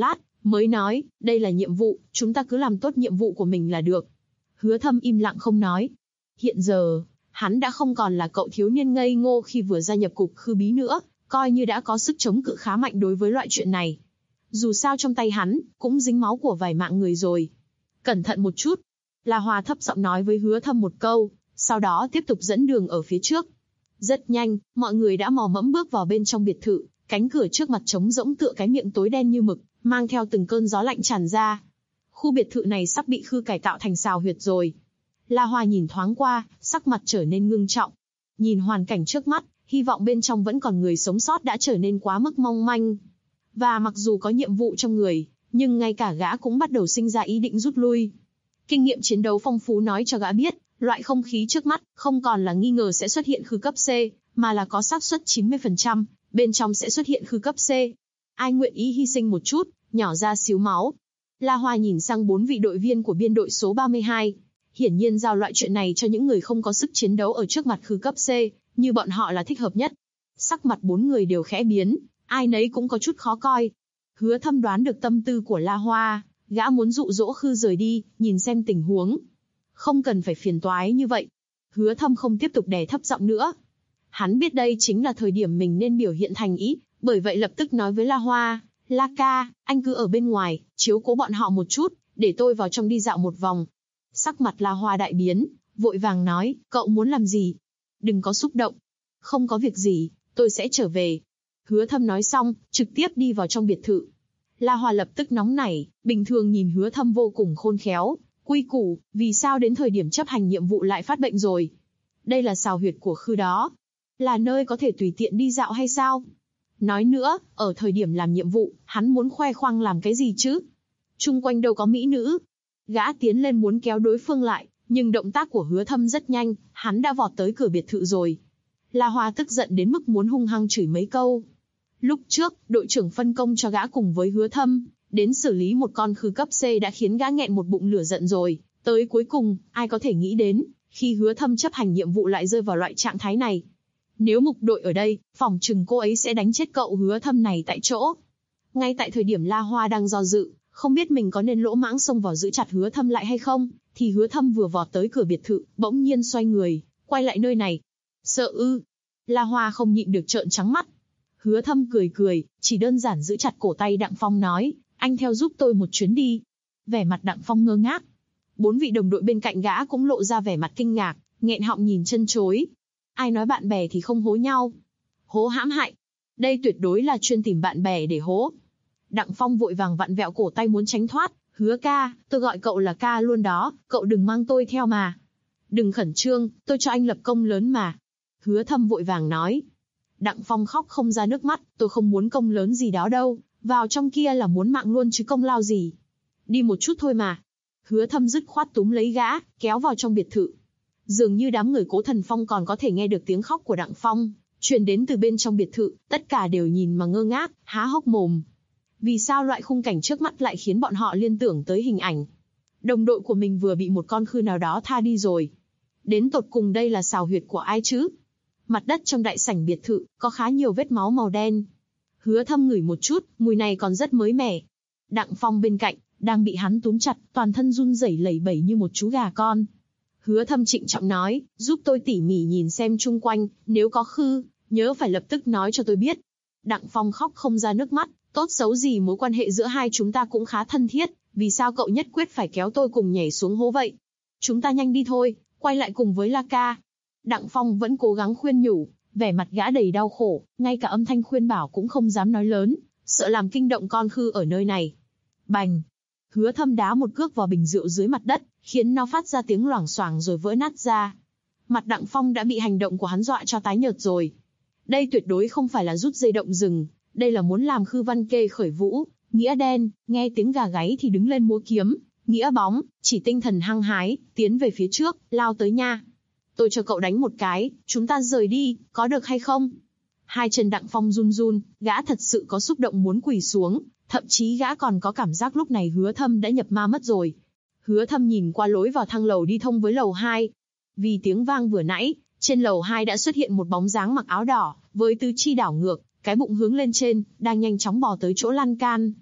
mới nói, đây là nhiệm vụ, chúng ta cứ làm tốt nhiệm vụ của mình là được. Hứa Thâm im lặng không nói. Hiện giờ, hắn đã không còn là cậu thiếu niên ngây ngô khi vừa gia nhập cục khư bí nữa, coi như đã có sức chống cự khá mạnh đối với loại chuyện này. Dù sao trong tay hắn, cũng dính máu của vài mạng người rồi. Cẩn thận một chút. La Hoa thấp giọng nói với Hứa Thâm một câu, sau đó tiếp tục dẫn đường ở phía trước. Rất nhanh, mọi người đã mò mẫm bước vào bên trong biệt thự, cánh cửa trước mặt trống rỗng tựa cái miệng tối đen như mực, mang theo từng cơn gió lạnh tràn ra. Khu biệt thự này sắp bị khư cải tạo thành sào huyệt rồi. La Hoa nhìn thoáng qua, sắc mặt trở nên ngưng trọng. Nhìn hoàn cảnh trước mắt, hy vọng bên trong vẫn còn người sống sót đã trở nên quá mức mong manh. Và mặc dù có nhiệm vụ trong người, nhưng ngay cả gã cũng bắt đầu sinh ra ý định rút lui. Kinh nghiệm chiến đấu phong phú nói cho gã biết, loại không khí trước mắt không còn là nghi ngờ sẽ xuất hiện khư cấp C, mà là có xác suất 90%, bên trong sẽ xuất hiện khư cấp C. Ai nguyện ý hy sinh một chút, nhỏ ra xíu máu. La Hoa nhìn sang 4 vị đội viên của biên đội số 32. Hiển nhiên giao loại chuyện này cho những người không có sức chiến đấu ở trước mặt khư cấp C, như bọn họ là thích hợp nhất. Sắc mặt 4 người đều khẽ biến, ai nấy cũng có chút khó coi. Hứa Thâm đoán được tâm tư của La Hoa, gã muốn dụ dỗ khư rời đi, nhìn xem tình huống. Không cần phải phiền toái như vậy. Hứa Thâm không tiếp tục đè thấp giọng nữa. Hắn biết đây chính là thời điểm mình nên biểu hiện thành ý, bởi vậy lập tức nói với La Hoa, La ca, anh cứ ở bên ngoài, chiếu cố bọn họ một chút, để tôi vào trong đi dạo một vòng. Sắc mặt La Hoa đại biến, vội vàng nói, cậu muốn làm gì? Đừng có xúc động. Không có việc gì, tôi sẽ trở về. Hứa Thâm nói xong, trực tiếp đi vào trong biệt thự. La Hoa lập tức nóng nảy, bình thường nhìn Hứa Thâm vô cùng khôn khéo, quy củ, vì sao đến thời điểm chấp hành nhiệm vụ lại phát bệnh rồi? Đây là sào huyệt của khư đó. Là nơi có thể tùy tiện đi dạo hay sao? Nói nữa, ở thời điểm làm nhiệm vụ, hắn muốn khoe khoang làm cái gì chứ? Chung quanh đâu có mỹ nữ. Gã tiến lên muốn kéo đối phương lại, nhưng động tác của Hứa Thâm rất nhanh, hắn đã vọt tới cửa biệt thự rồi. La Hoa tức giận đến mức muốn hung hăng chửi mấy câu. Lúc trước, đội trưởng phân công cho gã cùng với Hứa Thâm, đến xử lý một con khư cấp C đã khiến gã nghẹn một bụng lửa giận rồi. Tới cuối cùng, ai có thể nghĩ đến, khi Hứa Thâm chấp hành nhiệm vụ lại rơi vào loại trạng thái này. Nếu mục đội ở đây, phỏng chừng cô ấy sẽ đánh chết cậu Hứa Thâm này tại chỗ. Ngay tại thời điểm La Hoa đang do dự, không biết mình có nên lỗ mãng xông vào giữ chặt Hứa Thâm lại hay không, thì Hứa Thâm vừa vọt tới cửa biệt thự, bỗng nhiên xoay người, quay lại nơi này. Sợ ư? La Hoa không nhịn được trợn trắng mắt. Hứa Thâm cười cười, chỉ đơn giản giữ chặt cổ tay Đặng Phong nói, anh theo giúp tôi một chuyến đi. Vẻ mặt Đặng Phong ngơ ngác. 4 vị đồng đội bên cạnh gã cũng lộ ra vẻ mặt kinh ngạc, nghẹn họng nhìn chân chối. Ai nói bạn bè thì không hố nhau? Hố hãm hại. Đây tuyệt đối là chuyên tìm bạn bè để hố. Đặng Phong vội vàng vặn vẹo cổ tay muốn tránh thoát. Hứa ca, tôi gọi cậu là ca luôn đó, cậu đừng mang tôi theo mà. Đừng khẩn trương, tôi cho anh lập công lớn mà. Hứa Thâm vội vàng nói. Đặng Phong khóc không ra nước mắt, tôi không muốn công lớn gì đó đâu, vào trong kia là muốn mạng luôn chứ công lao gì. Đi một chút thôi mà. Hứa Thâm dứt khoát túm lấy gã, kéo vào trong biệt thự. Dường như đám người Cố Thần Phong còn có thể nghe được tiếng khóc của Đặng Phong, truyền đến từ bên trong biệt thự, tất cả đều nhìn mà ngơ ngác, há hốc mồm. Vì sao loại khung cảnh trước mắt lại khiến bọn họ liên tưởng tới hình ảnh? Đồng đội của mình vừa bị một con khư nào đó tha đi rồi. Đến tột cùng đây là sào huyệt của ai chứ? Mặt đất trong đại sảnh biệt thự, có khá nhiều vết máu màu đen. Hứa Thâm ngửi một chút, mùi này còn rất mới mẻ. Đặng Phong bên cạnh, đang bị hắn túm chặt, toàn thân run rẩy lẩy bẩy như một chú gà con. Hứa Thâm trịnh trọng nói, giúp tôi tỉ mỉ nhìn xem chung quanh, nếu có khư, nhớ phải lập tức nói cho tôi biết. Đặng Phong khóc không ra nước mắt, tốt xấu gì mối quan hệ giữa hai chúng ta cũng khá thân thiết, vì sao cậu nhất quyết phải kéo tôi cùng nhảy xuống hố vậy? Chúng ta nhanh đi thôi, quay lại cùng với La ca. Đặng Phong vẫn cố gắng khuyên nhủ, vẻ mặt gã đầy đau khổ, ngay cả âm thanh khuyên bảo cũng không dám nói lớn, sợ làm kinh động con khư ở nơi này. Bành! Hứa Thâm đá một cước vào bình rượu dưới mặt đất, khiến nó phát ra tiếng loảng xoảng rồi vỡ nát ra. Mặt Đặng Phong đã bị hành động của hắn dọa cho tái nhợt rồi. Đây tuyệt đối không phải là rút dây động rừng, đây là muốn làm Khư Văn Kê khởi vũ. Nghĩa đen, nghe tiếng gà gáy thì đứng lên múa kiếm. Nghĩa bóng, chỉ tinh thần hăng hái, tiến về phía trước, lao tới nha. Tôi cho cậu đánh một cái, chúng ta rời đi, có được hay không? Hai chân Đặng Phong run run, gã thật sự có xúc động muốn quỳ xuống, thậm chí gã còn có cảm giác lúc này Hứa Thâm đã nhập ma mất rồi. Hứa Thâm nhìn qua lối vào thang lầu đi thông với lầu 2. Vì tiếng vang vừa nãy, trên lầu 2 đã xuất hiện một bóng dáng mặc áo đỏ, với tứ chi đảo ngược, cái bụng hướng lên trên, đang nhanh chóng bò tới chỗ lan can.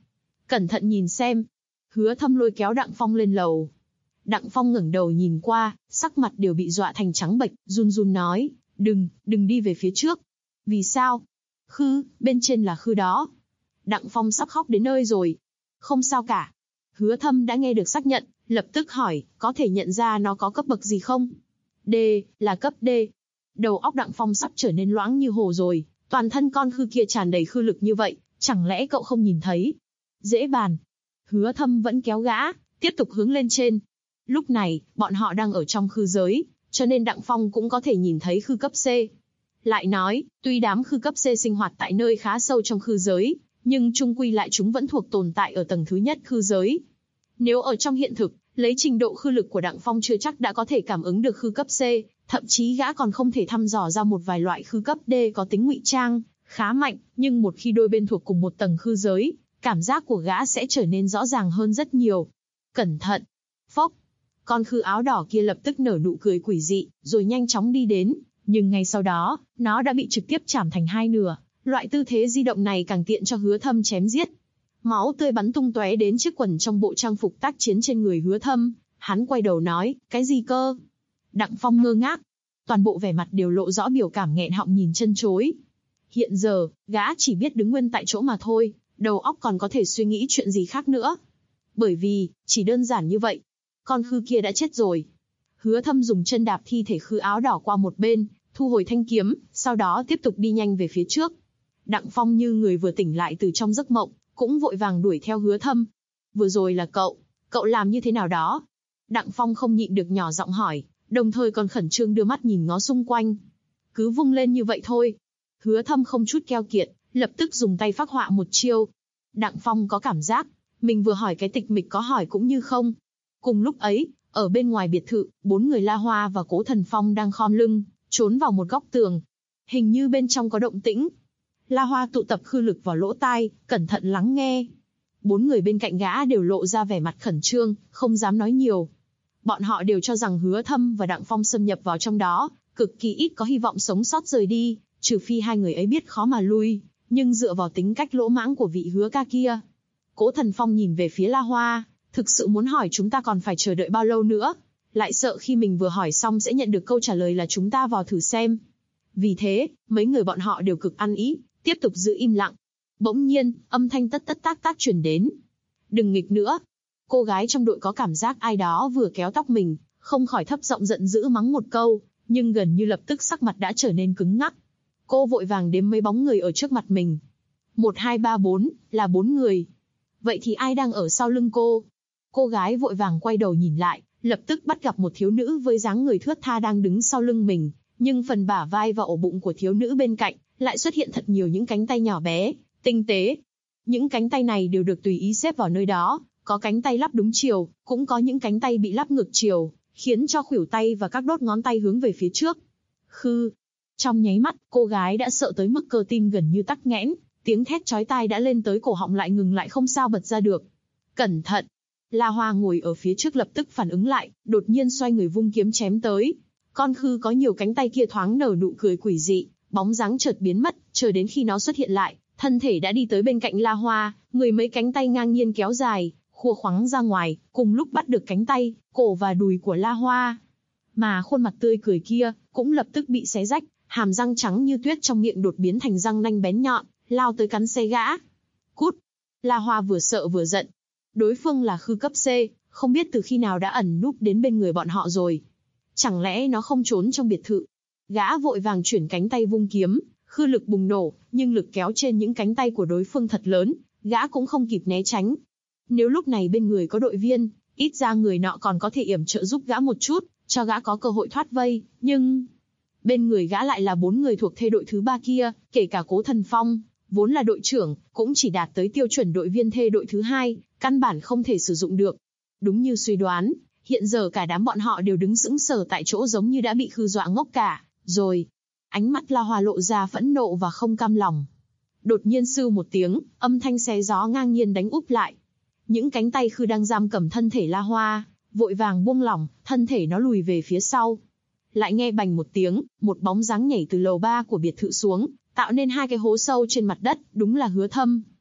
Cẩn thận nhìn xem. Hứa Thâm lôi kéo Đặng Phong lên lầu. Đặng Phong ngẩng đầu nhìn qua, sắc mặt đều bị dọa thành trắng bệch, run run nói, đừng đi về phía trước. Vì sao? Khư, bên trên là khư đó. Đặng Phong sắp khóc đến nơi rồi. Không sao cả. Hứa Thâm đã nghe được xác nhận, lập tức hỏi, có thể nhận ra nó có cấp bậc gì không? D, là cấp D. Đầu óc Đặng Phong sắp trở nên loãng như hồ rồi, toàn thân con khư kia tràn đầy khư lực như vậy, chẳng lẽ cậu không nhìn thấy? Dễ bàn. Hứa Thâm vẫn kéo gã, tiếp tục hướng lên trên. Lúc này, bọn họ đang ở trong khư giới, cho nên Đặng Phong cũng có thể nhìn thấy khư cấp C. Lại nói, tuy đám khư cấp C sinh hoạt tại nơi khá sâu trong khư giới, nhưng chung quy lại chúng vẫn thuộc tồn tại ở tầng thứ nhất khư giới. Nếu ở trong hiện thực, lấy trình độ khư lực của Đặng Phong chưa chắc đã có thể cảm ứng được khư cấp C, thậm chí gã còn không thể thăm dò ra một vài loại khư cấp D có tính ngụy trang, khá mạnh, nhưng một khi đôi bên thuộc cùng một tầng khư giới, cảm giác của gã sẽ trở nên rõ ràng hơn rất nhiều. Cẩn thận! Phốc! Con khư áo đỏ kia lập tức nở nụ cười quỷ dị, rồi nhanh chóng đi đến, nhưng ngay sau đó, nó đã bị trực tiếp chảm thành hai nửa. Loại tư thế di động này càng tiện cho Hứa Thâm chém giết. Máu tươi bắn tung tóe đến chiếc quần trong bộ trang phục tác chiến trên người Hứa Thâm, hắn quay đầu nói, cái gì cơ? Đặng Phong ngơ ngác, toàn bộ vẻ mặt đều lộ rõ biểu cảm nghẹn họng nhìn chân chối. Hiện giờ, gã chỉ biết đứng nguyên tại chỗ mà thôi, đầu óc còn có thể suy nghĩ chuyện gì khác nữa. Bởi vì, chỉ đơn giản như vậy, con khư kia đã chết rồi. Hứa Thâm dùng chân đạp thi thể khư áo đỏ qua một bên, thu hồi thanh kiếm, sau đó tiếp tục đi nhanh về phía trước. Đặng Phong như người vừa tỉnh lại từ trong giấc mộng, cũng vội vàng đuổi theo Hứa Thâm. Vừa rồi là cậu làm như thế nào đó? Đặng Phong không nhịn được nhỏ giọng hỏi, đồng thời còn khẩn trương đưa mắt nhìn ngó xung quanh. Cứ vung lên như vậy thôi. Hứa Thâm không chút keo kiệt, lập tức dùng tay phác họa một chiêu. Đặng Phong có cảm giác, mình vừa hỏi cái tịch mịch có hỏi cũng như không. Cùng lúc ấy, ở bên ngoài biệt thự, 4 người La Hoa và Cố Thần Phong đang khom lưng, trốn vào một góc tường. Hình như bên trong có động tĩnh. La Hoa tụ tập khư lực vào lỗ tai, cẩn thận lắng nghe. 4 người bên cạnh gã đều lộ ra vẻ mặt khẩn trương, không dám nói nhiều. Bọn họ đều cho rằng Hứa Thâm và Đặng Phong xâm nhập vào trong đó, cực kỳ ít có hy vọng sống sót rời đi, trừ phi hai người ấy biết khó mà lui, nhưng dựa vào tính cách lỗ mãng của vị Hứa ca kia. Cố Thần Phong nhìn về phía La Hoa, thực sự muốn hỏi chúng ta còn phải chờ đợi bao lâu nữa, lại sợ khi mình vừa hỏi xong sẽ nhận được câu trả lời là chúng ta vào thử xem. Vì thế, mấy người bọn họ đều cực ăn ý, tiếp tục giữ im lặng. Bỗng nhiên, âm thanh tất tất tác tác truyền đến. Đừng nghịch nữa. Cô gái trong đội có cảm giác ai đó vừa kéo tóc mình, không khỏi thấp giọng giận dữ mắng một câu, nhưng gần như lập tức sắc mặt đã trở nên cứng ngắc. Cô vội vàng đếm mấy bóng người ở trước mặt mình. 1, 2, 3, 4, là 4 người. Vậy thì ai đang ở sau lưng cô? Cô gái vội vàng quay đầu nhìn lại, lập tức bắt gặp một thiếu nữ với dáng người thướt tha đang đứng sau lưng mình, nhưng phần bả vai và ổ bụng của thiếu nữ bên cạnh lại xuất hiện thật nhiều những cánh tay nhỏ bé, tinh tế. Những cánh tay này đều được tùy ý xếp vào nơi đó, có cánh tay lắp đúng chiều, cũng có những cánh tay bị lắp ngược chiều, khiến cho khuỷu tay và các đốt ngón tay hướng về phía trước. Khư. Trong nháy mắt, cô gái đã sợ tới mức cơ tim gần như tắc nghẽn, tiếng thét chói tai đã lên tới cổ họng lại ngừng lại không sao bật ra được. Cẩn thận! La Hoa ngồi ở phía trước lập tức phản ứng lại, đột nhiên xoay người vung kiếm chém tới. Con khư có nhiều cánh tay kia thoáng nở nụ cười quỷ dị, bóng dáng chợt biến mất, chờ đến khi nó xuất hiện lại, thân thể đã đi tới bên cạnh La Hoa, người mấy cánh tay ngang nhiên kéo dài, khua khoắng ra ngoài, cùng lúc bắt được cánh tay, cổ và đùi của La Hoa. Mà khuôn mặt tươi cười kia, cũng lập tức bị xé rách, hàm răng trắng như tuyết trong miệng đột biến thành răng nanh bén nhọn, lao tới cắn xé gã. Cút! La Hoa vừa sợ vừa giận. Đối phương là khư cấp C, không biết từ khi nào đã ẩn núp đến bên người bọn họ rồi. Chẳng lẽ nó không trốn trong biệt thự? Gã vội vàng chuyển cánh tay vung kiếm, khư lực bùng nổ, nhưng lực kéo trên những cánh tay của đối phương thật lớn, gã cũng không kịp né tránh. Nếu lúc này bên người có đội viên, ít ra người nọ còn có thể yểm trợ giúp gã một chút, cho gã có cơ hội thoát vây, nhưng bên người gã lại là 4 người thuộc thê đội thứ 3 kia, kể cả Cố Thần Phong, vốn là đội trưởng, cũng chỉ đạt tới tiêu chuẩn đội viên thê đội thứ 2, căn bản không thể sử dụng được. Đúng như suy đoán, hiện giờ cả đám bọn họ đều đứng sững sờ tại chỗ giống như đã bị khư dọa ngốc cả, rồi. Ánh mắt La Hoa lộ ra phẫn nộ và không cam lòng. Đột nhiên sưu một tiếng, âm thanh xé gió ngang nhiên đánh úp lại. Những cánh tay khư đang giam cầm thân thể La Hoa, vội vàng buông lỏng, thân thể nó lùi về phía sau. Lại nghe bành một tiếng, một bóng dáng nhảy từ lầu 3 của biệt thự xuống, tạo nên 2 cái hố sâu trên mặt đất, đúng là Hứa Thâm.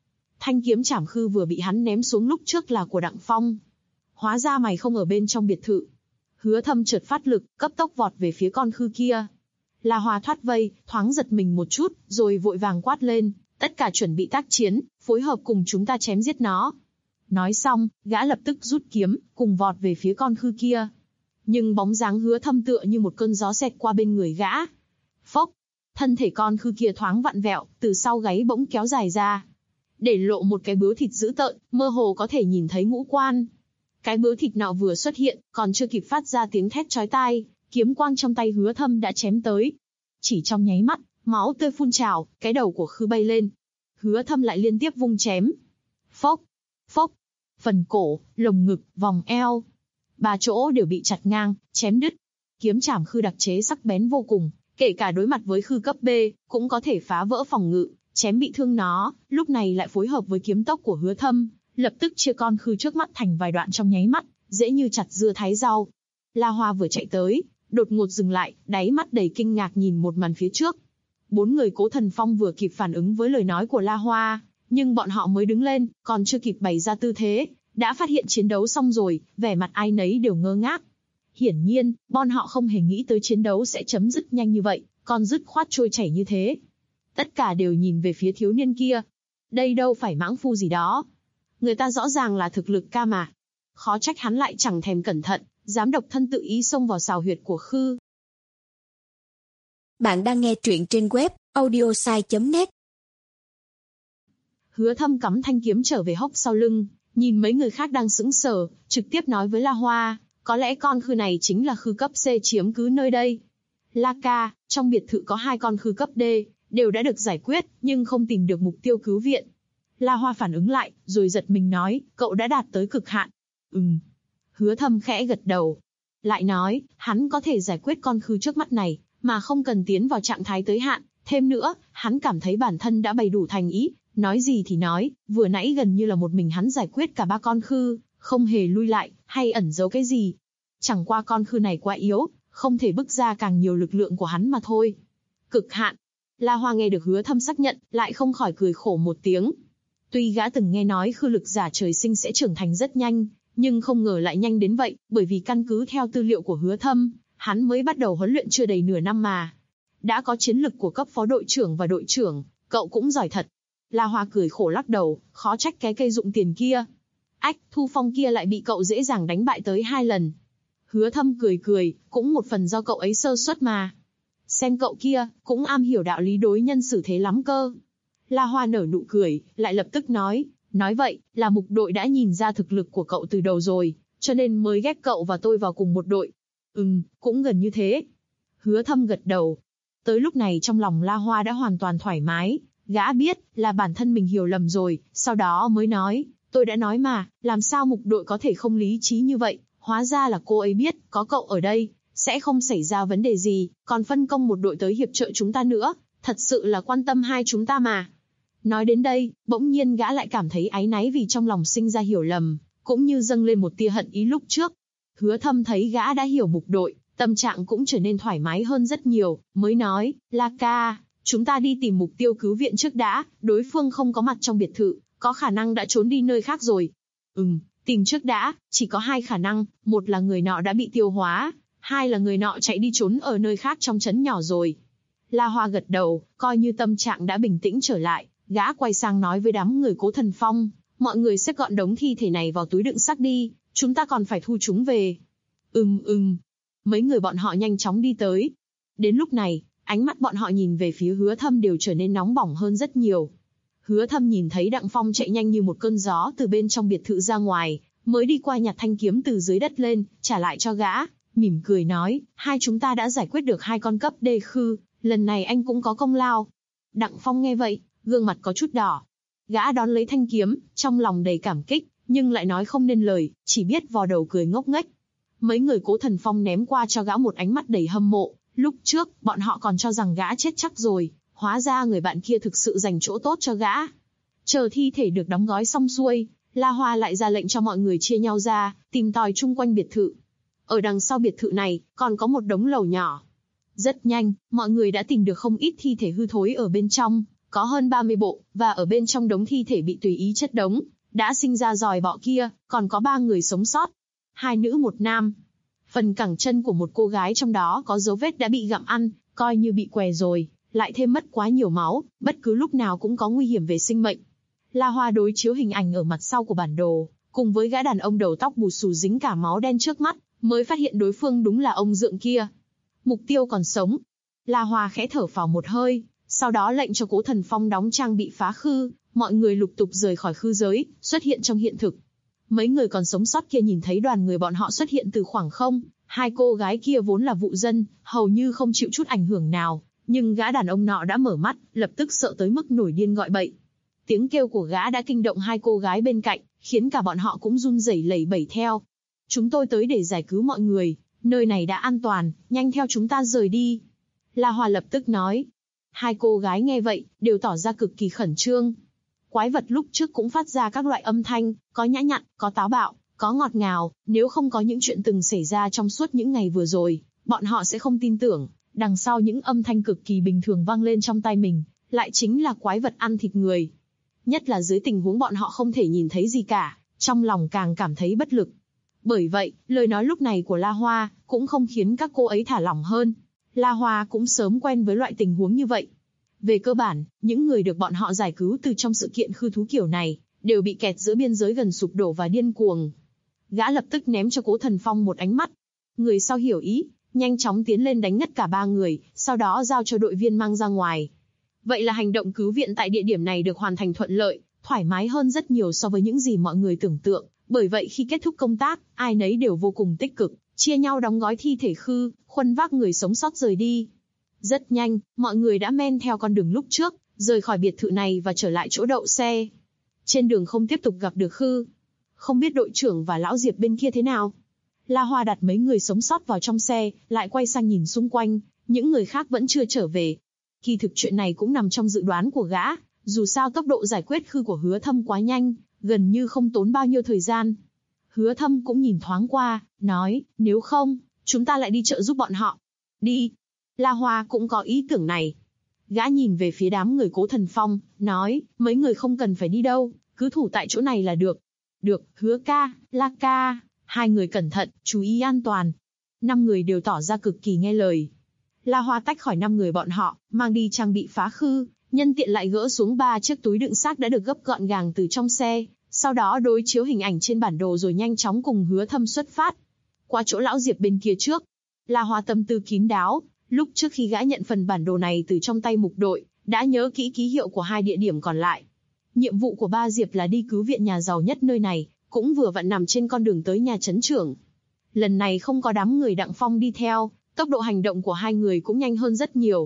Thanh kiếm trảm khư vừa bị hắn ném xuống lúc trước là của Đặng Phong. Hóa ra mày không ở bên trong biệt thự. Hứa Thâm chợt phát lực, cấp tốc vọt về phía con khư kia. La Hoa thoát vây, thoáng giật mình một chút, rồi vội vàng quát lên, tất cả chuẩn bị tác chiến, phối hợp cùng chúng ta chém giết nó. Nói xong, gã lập tức rút kiếm, cùng vọt về phía con khư kia. Nhưng bóng dáng Hứa Thâm tựa như một cơn gió xẹt qua bên người gã. Phốc, thân thể con khư kia thoáng vặn vẹo, từ sau gáy bỗng kéo dài ra, để lộ một cái bướu thịt dữ tợn, mơ hồ có thể nhìn thấy ngũ quan. Cái bướu thịt nọ vừa xuất hiện, còn chưa kịp phát ra tiếng thét chói tai, kiếm quang trong tay Hứa Thâm đã chém tới. Chỉ trong nháy mắt, máu tươi phun trào, cái đầu của khư bay lên. Hứa Thâm lại liên tiếp vung chém. Phốc, phốc, phần cổ, lồng ngực, vòng eo, 3 chỗ đều bị chặt ngang, chém đứt. Kiếm trảm khư đặc chế sắc bén vô cùng, kể cả đối mặt với khư cấp B, cũng có thể phá vỡ phòng ngự, chém bị thương nó. Lúc này lại phối hợp với kiếm tốc của Hứa Thâm, lập tức chia con khư trước mắt thành vài đoạn trong nháy mắt, dễ như chặt dưa thái rau. La Hoa vừa chạy tới, đột ngột dừng lại, đáy mắt đầy kinh ngạc nhìn một màn phía trước. 4 người Cố Thần Phong vừa kịp phản ứng với lời nói của La Hoa, nhưng bọn họ mới đứng lên, còn chưa kịp bày ra tư thế, đã phát hiện chiến đấu xong rồi, vẻ mặt ai nấy đều ngơ ngác. Hiển nhiên, bọn họ không hề nghĩ tới chiến đấu sẽ chấm dứt nhanh như vậy, còn dứt khoát trôi chảy như thế. Tất cả đều nhìn về phía thiếu niên kia. Đây đâu phải mãng phu gì đó. Người ta rõ ràng là thực lực ca mà. Khó trách hắn lại chẳng thèm cẩn thận, dám độc thân tự ý xông vào sào huyệt của khư. Bạn đang nghe truyện trên web audiosai.net. Hứa Thâm cắm thanh kiếm trở về hốc sau lưng, nhìn mấy người khác đang sững sờ, trực tiếp nói với La Hoa, có lẽ con khư này chính là khư cấp C chiếm cứ nơi đây. La ca, trong biệt thự có 2 con khư cấp D, đều đã được giải quyết, nhưng không tìm được mục tiêu cứu viện. La Hoa phản ứng lại, rồi giật mình nói, cậu đã đạt tới cực hạn. Hứa Thâm khẽ gật đầu. Lại nói, hắn có thể giải quyết con khư trước mắt này, mà không cần tiến vào trạng thái tới hạn. Thêm nữa, hắn cảm thấy bản thân đã bày đủ thành ý, nói gì thì nói, vừa nãy gần như là một mình hắn giải quyết cả 3 con khư, không hề lui lại, hay ẩn giấu cái gì. Chẳng qua con khư này quá yếu, không thể bức ra càng nhiều lực lượng của hắn mà thôi. Cực hạn. La Hoa nghe được Hứa Thâm xác nhận, lại không khỏi cười khổ một tiếng. Tuy gã từng nghe nói khư lực giả trời sinh sẽ trưởng thành rất nhanh, nhưng không ngờ lại nhanh đến vậy, bởi vì căn cứ theo tư liệu của Hứa Thâm, hắn mới bắt đầu huấn luyện chưa đầy nửa năm mà. Đã có chiến lực của cấp phó đội trưởng và đội trưởng, cậu cũng giỏi thật. La Hoa cười khổ lắc đầu, khó trách cái cây dụng tiền kia. Ách, Thu Phong kia lại bị cậu dễ dàng đánh bại tới 2 lần. Hứa Thâm cười cười, cũng một phần do cậu ấy sơ suất mà. Xem cậu kia, cũng am hiểu đạo lý đối nhân xử thế lắm cơ. La Hoa nở nụ cười, lại lập tức nói vậy, là mục đội đã nhìn ra thực lực của cậu từ đầu rồi, cho nên mới ghép cậu và tôi vào cùng một đội. Cũng gần như thế. Hứa Thâm gật đầu. Tới lúc này trong lòng La Hoa đã hoàn toàn thoải mái, gã biết là bản thân mình hiểu lầm rồi, sau đó mới nói, tôi đã nói mà, làm sao mục đội có thể không lý trí như vậy, hóa ra là cô ấy biết, có cậu ở đây, sẽ không xảy ra vấn đề gì, còn phân công một đội tới hiệp trợ chúng ta nữa, thật sự là quan tâm hai chúng ta mà. Nói đến đây, bỗng nhiên gã lại cảm thấy áy náy vì trong lòng sinh ra hiểu lầm, cũng như dâng lên một tia hận ý lúc trước. Hứa Thâm thấy gã đã hiểu mục đội, tâm trạng cũng trở nên thoải mái hơn rất nhiều, mới nói, La ca, chúng ta đi tìm mục tiêu cứu viện trước đã, đối phương không có mặt trong biệt thự, có khả năng đã trốn đi nơi khác rồi. Tìm trước đã, chỉ có 2 khả năng, một là người nọ đã bị tiêu hóa, 2 là người nọ chạy đi trốn ở nơi khác trong trấn nhỏ rồi. La Hoa gật đầu, coi như tâm trạng đã bình tĩnh trở lại, gã quay sang nói với đám người Cố Thần Phong, mọi người xếp gọn đống thi thể này vào túi đựng xác đi, chúng ta còn phải thu chúng về. Mấy người bọn họ nhanh chóng đi tới. Đến lúc này, ánh mắt bọn họ nhìn về phía Hứa Thâm đều trở nên nóng bỏng hơn rất nhiều. Hứa Thâm nhìn thấy Đặng Phong chạy nhanh như một cơn gió từ bên trong biệt thự ra ngoài, mới đi qua nhặt thanh kiếm từ dưới đất lên, trả lại cho gã, mỉm cười nói, hai chúng ta đã giải quyết được 2 con cấp D khư, lần này anh cũng có công lao. Đặng Phong nghe vậy, gương mặt có chút đỏ. Gã đón lấy thanh kiếm, trong lòng đầy cảm kích, nhưng lại nói không nên lời, chỉ biết vò đầu cười ngốc nghếch. Mấy người Cố Thần Phong ném qua cho gã một ánh mắt đầy hâm mộ, lúc trước, bọn họ còn cho rằng gã chết chắc rồi, hóa ra người bạn kia thực sự dành chỗ tốt cho gã. Chờ thi thể được đóng gói xong xuôi, La Hoa lại ra lệnh cho mọi người chia nhau ra, tìm tòi chung quanh biệt thự. Ở đằng sau biệt thự này, còn có một đống lầu nhỏ. Rất nhanh, mọi người đã tìm được không ít thi thể hư thối ở bên trong, có hơn 30 bộ, và ở bên trong đống thi thể bị tùy ý chất đống, đã sinh ra giòi bọ kia, còn có 3 người sống sót. 2 nữ 1 nam. Phần cẳng chân của một cô gái trong đó có dấu vết đã bị gặm ăn, coi như bị què rồi, lại thêm mất quá nhiều máu, bất cứ lúc nào cũng có nguy hiểm về sinh mệnh. La Hoa đối chiếu hình ảnh ở mặt sau của bản đồ, cùng với gã đàn ông đầu tóc bù xù dính cả máu đen trước mắt, mới phát hiện đối phương đúng là ông Dượng kia. Mục tiêu còn sống. La Hoa khẽ thở phào một hơi, sau đó lệnh cho Cố Thần Phong đóng trang bị phá khư, mọi người lục tục rời khỏi khư giới, xuất hiện trong hiện thực. Mấy người còn sống sót kia nhìn thấy đoàn người bọn họ xuất hiện từ khoảng không, 2 cô gái kia vốn là vụ dân, hầu như không chịu chút ảnh hưởng nào, nhưng gã đàn ông nọ đã mở mắt, lập tức sợ tới mức nổi điên gọi bậy. Tiếng kêu của gã đã kinh động 2 cô gái bên cạnh, khiến cả bọn họ cũng run rẩy lẩy bẩy theo. Chúng tôi tới để giải cứu mọi người, nơi này đã an toàn, nhanh theo chúng ta rời đi. La Hoa lập tức nói. 2 cô gái nghe vậy, đều tỏ ra cực kỳ khẩn trương. Quái vật lúc trước cũng phát ra các loại âm thanh, có nhã nhặn, có táo bạo, có ngọt ngào, nếu không có những chuyện từng xảy ra trong suốt những ngày vừa rồi, bọn họ sẽ không tin tưởng, đằng sau những âm thanh cực kỳ bình thường vang lên trong tai mình, lại chính là quái vật ăn thịt người. Nhất là dưới tình huống bọn họ không thể nhìn thấy gì cả, trong lòng càng cảm thấy bất lực. Bởi vậy, lời nói lúc này của La Hoa cũng không khiến các cô ấy thả lỏng hơn. La Hoa cũng sớm quen với loại tình huống như vậy. Về cơ bản, những người được bọn họ giải cứu từ trong sự kiện khư thú kiểu này, đều bị kẹt giữa biên giới gần sụp đổ và điên cuồng. Gã lập tức ném cho Cố Thần Phong một ánh mắt. Người sau hiểu ý, nhanh chóng tiến lên đánh ngất cả 3 người, sau đó giao cho đội viên mang ra ngoài. Vậy là hành động cứu viện tại địa điểm này được hoàn thành thuận lợi, thoải mái hơn rất nhiều so với những gì mọi người tưởng tượng. Bởi vậy khi kết thúc công tác, ai nấy đều vô cùng tích cực, chia nhau đóng gói thi thể khư, khuân vác người sống sót rời đi. Rất nhanh, mọi người đã men theo con đường lúc trước, rời khỏi biệt thự này và trở lại chỗ đậu xe. Trên đường không tiếp tục gặp được khư. Không biết đội trưởng và lão Diệp bên kia thế nào? La Hoa đặt mấy người sống sót vào trong xe, lại quay sang nhìn xung quanh, những người khác vẫn chưa trở về. Kỳ thực chuyện này cũng nằm trong dự đoán của gã, dù sao tốc độ giải quyết khư của Hứa Thâm quá nhanh, gần như không tốn bao nhiêu thời gian. Hứa Thâm cũng nhìn thoáng qua, nói, nếu không, chúng ta lại đi trợ giúp bọn họ. Đi. La Hoa cũng có ý tưởng này. Gã nhìn về phía đám người Cố Thần Phong, nói, mấy người không cần phải đi đâu, cứ thủ tại chỗ này là được. Được, Hứa ca, La ca, 2 người cẩn thận, chú ý an toàn. 5 người đều tỏ ra cực kỳ nghe lời. La Hoa tách khỏi 5 người bọn họ, mang đi trang bị phá khư, nhân tiện lại gỡ xuống 3 chiếc túi đựng xác đã được gấp gọn gàng từ trong xe, sau đó đối chiếu hình ảnh trên bản đồ rồi nhanh chóng cùng Hứa Thâm xuất phát. Qua chỗ lão Diệp bên kia trước. La Hoa tâm tư kín đáo, lúc trước khi gã nhận phần bản đồ này từ trong tay mục đội, đã nhớ kỹ ký hiệu của 2 địa điểm còn lại. Nhiệm vụ của ba Diệp là đi cứu viện nhà giàu nhất nơi này, cũng vừa vặn nằm trên con đường tới nhà trấn trưởng. Lần này không có đám người Đặng Phong đi theo, tốc độ hành động của 2 người cũng nhanh hơn rất nhiều.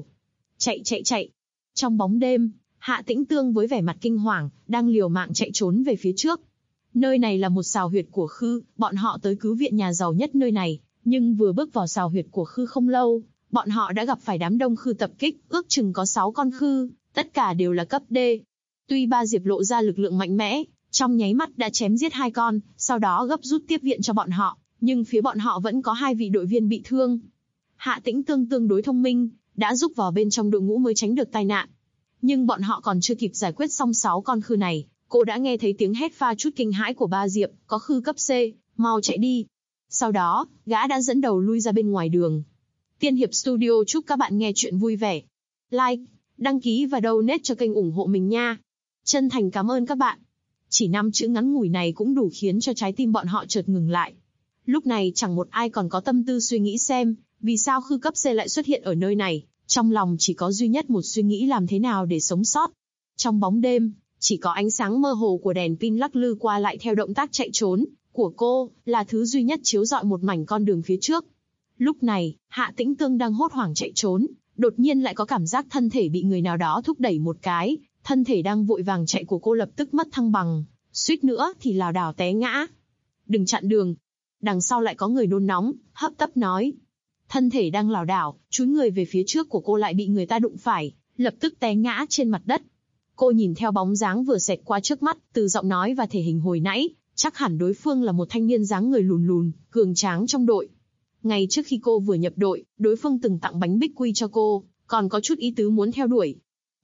Chạy. Trong bóng đêm, Hạ Tĩnh Tương với vẻ mặt kinh hoàng, đang liều mạng chạy trốn về phía trước. Nơi này là một sào huyệt của khư, bọn họ tới cứu viện nhà giàu nhất nơi này, nhưng vừa bước vào sào huyệt của khư không lâu, bọn họ đã gặp phải đám đông khư tập kích, ước chừng có 6 con khư, tất cả đều là cấp D. Tuy ba Diệp lộ ra lực lượng mạnh mẽ, trong nháy mắt đã chém giết 2 con, sau đó gấp rút tiếp viện cho bọn họ, nhưng phía bọn họ vẫn có 2 vị đội viên bị thương. Hạ Tĩnh Tương tương đối thông minh, đã giúp vào bên trong đội ngũ mới tránh được tai nạn. Nhưng bọn họ còn chưa kịp giải quyết xong 6 con khư này, cô đã nghe thấy tiếng hét pha chút kinh hãi của ba Diệp, có khư cấp C, mau chạy đi. Sau đó, gã đã dẫn đầu lui ra bên ngoài đường. Tiên Hiệp Studio chúc các bạn nghe chuyện vui vẻ. Like, đăng ký và donate cho kênh ủng hộ mình nha. Chân thành cảm ơn các bạn. Chỉ 5 chữ ngắn ngủi này cũng đủ khiến cho trái tim bọn họ chợt ngừng lại. Lúc này chẳng một ai còn có tâm tư suy nghĩ xem, vì sao khư cấp C lại xuất hiện ở nơi này, trong lòng chỉ có duy nhất một suy nghĩ làm thế nào để sống sót. Trong bóng đêm, chỉ có ánh sáng mơ hồ của đèn pin lắc lư qua lại theo động tác chạy trốn của cô, là thứ duy nhất chiếu rọi một mảnh con đường phía trước. Lúc này, Hạ Tĩnh Tương đang hốt hoảng chạy trốn, đột nhiên lại có cảm giác thân thể bị người nào đó thúc đẩy một cái, thân thể đang vội vàng chạy của cô lập tức mất thăng bằng, suýt nữa thì lảo đảo té ngã. Đừng chặn đường. Đằng sau lại có người nôn nóng, hấp tấp nói. Thân thể đang lảo đảo, chúi người về phía trước của cô lại bị người ta đụng phải, lập tức té ngã trên mặt đất. Cô nhìn theo bóng dáng vừa xẹt qua trước mắt, từ giọng nói và thể hình hồi nãy, chắc hẳn đối phương là một thanh niên dáng người lùn lùn, cường tráng trong đội. Ngày trước khi cô vừa nhập đội, đối phương từng tặng bánh bích quy cho cô, còn có chút ý tứ muốn theo đuổi.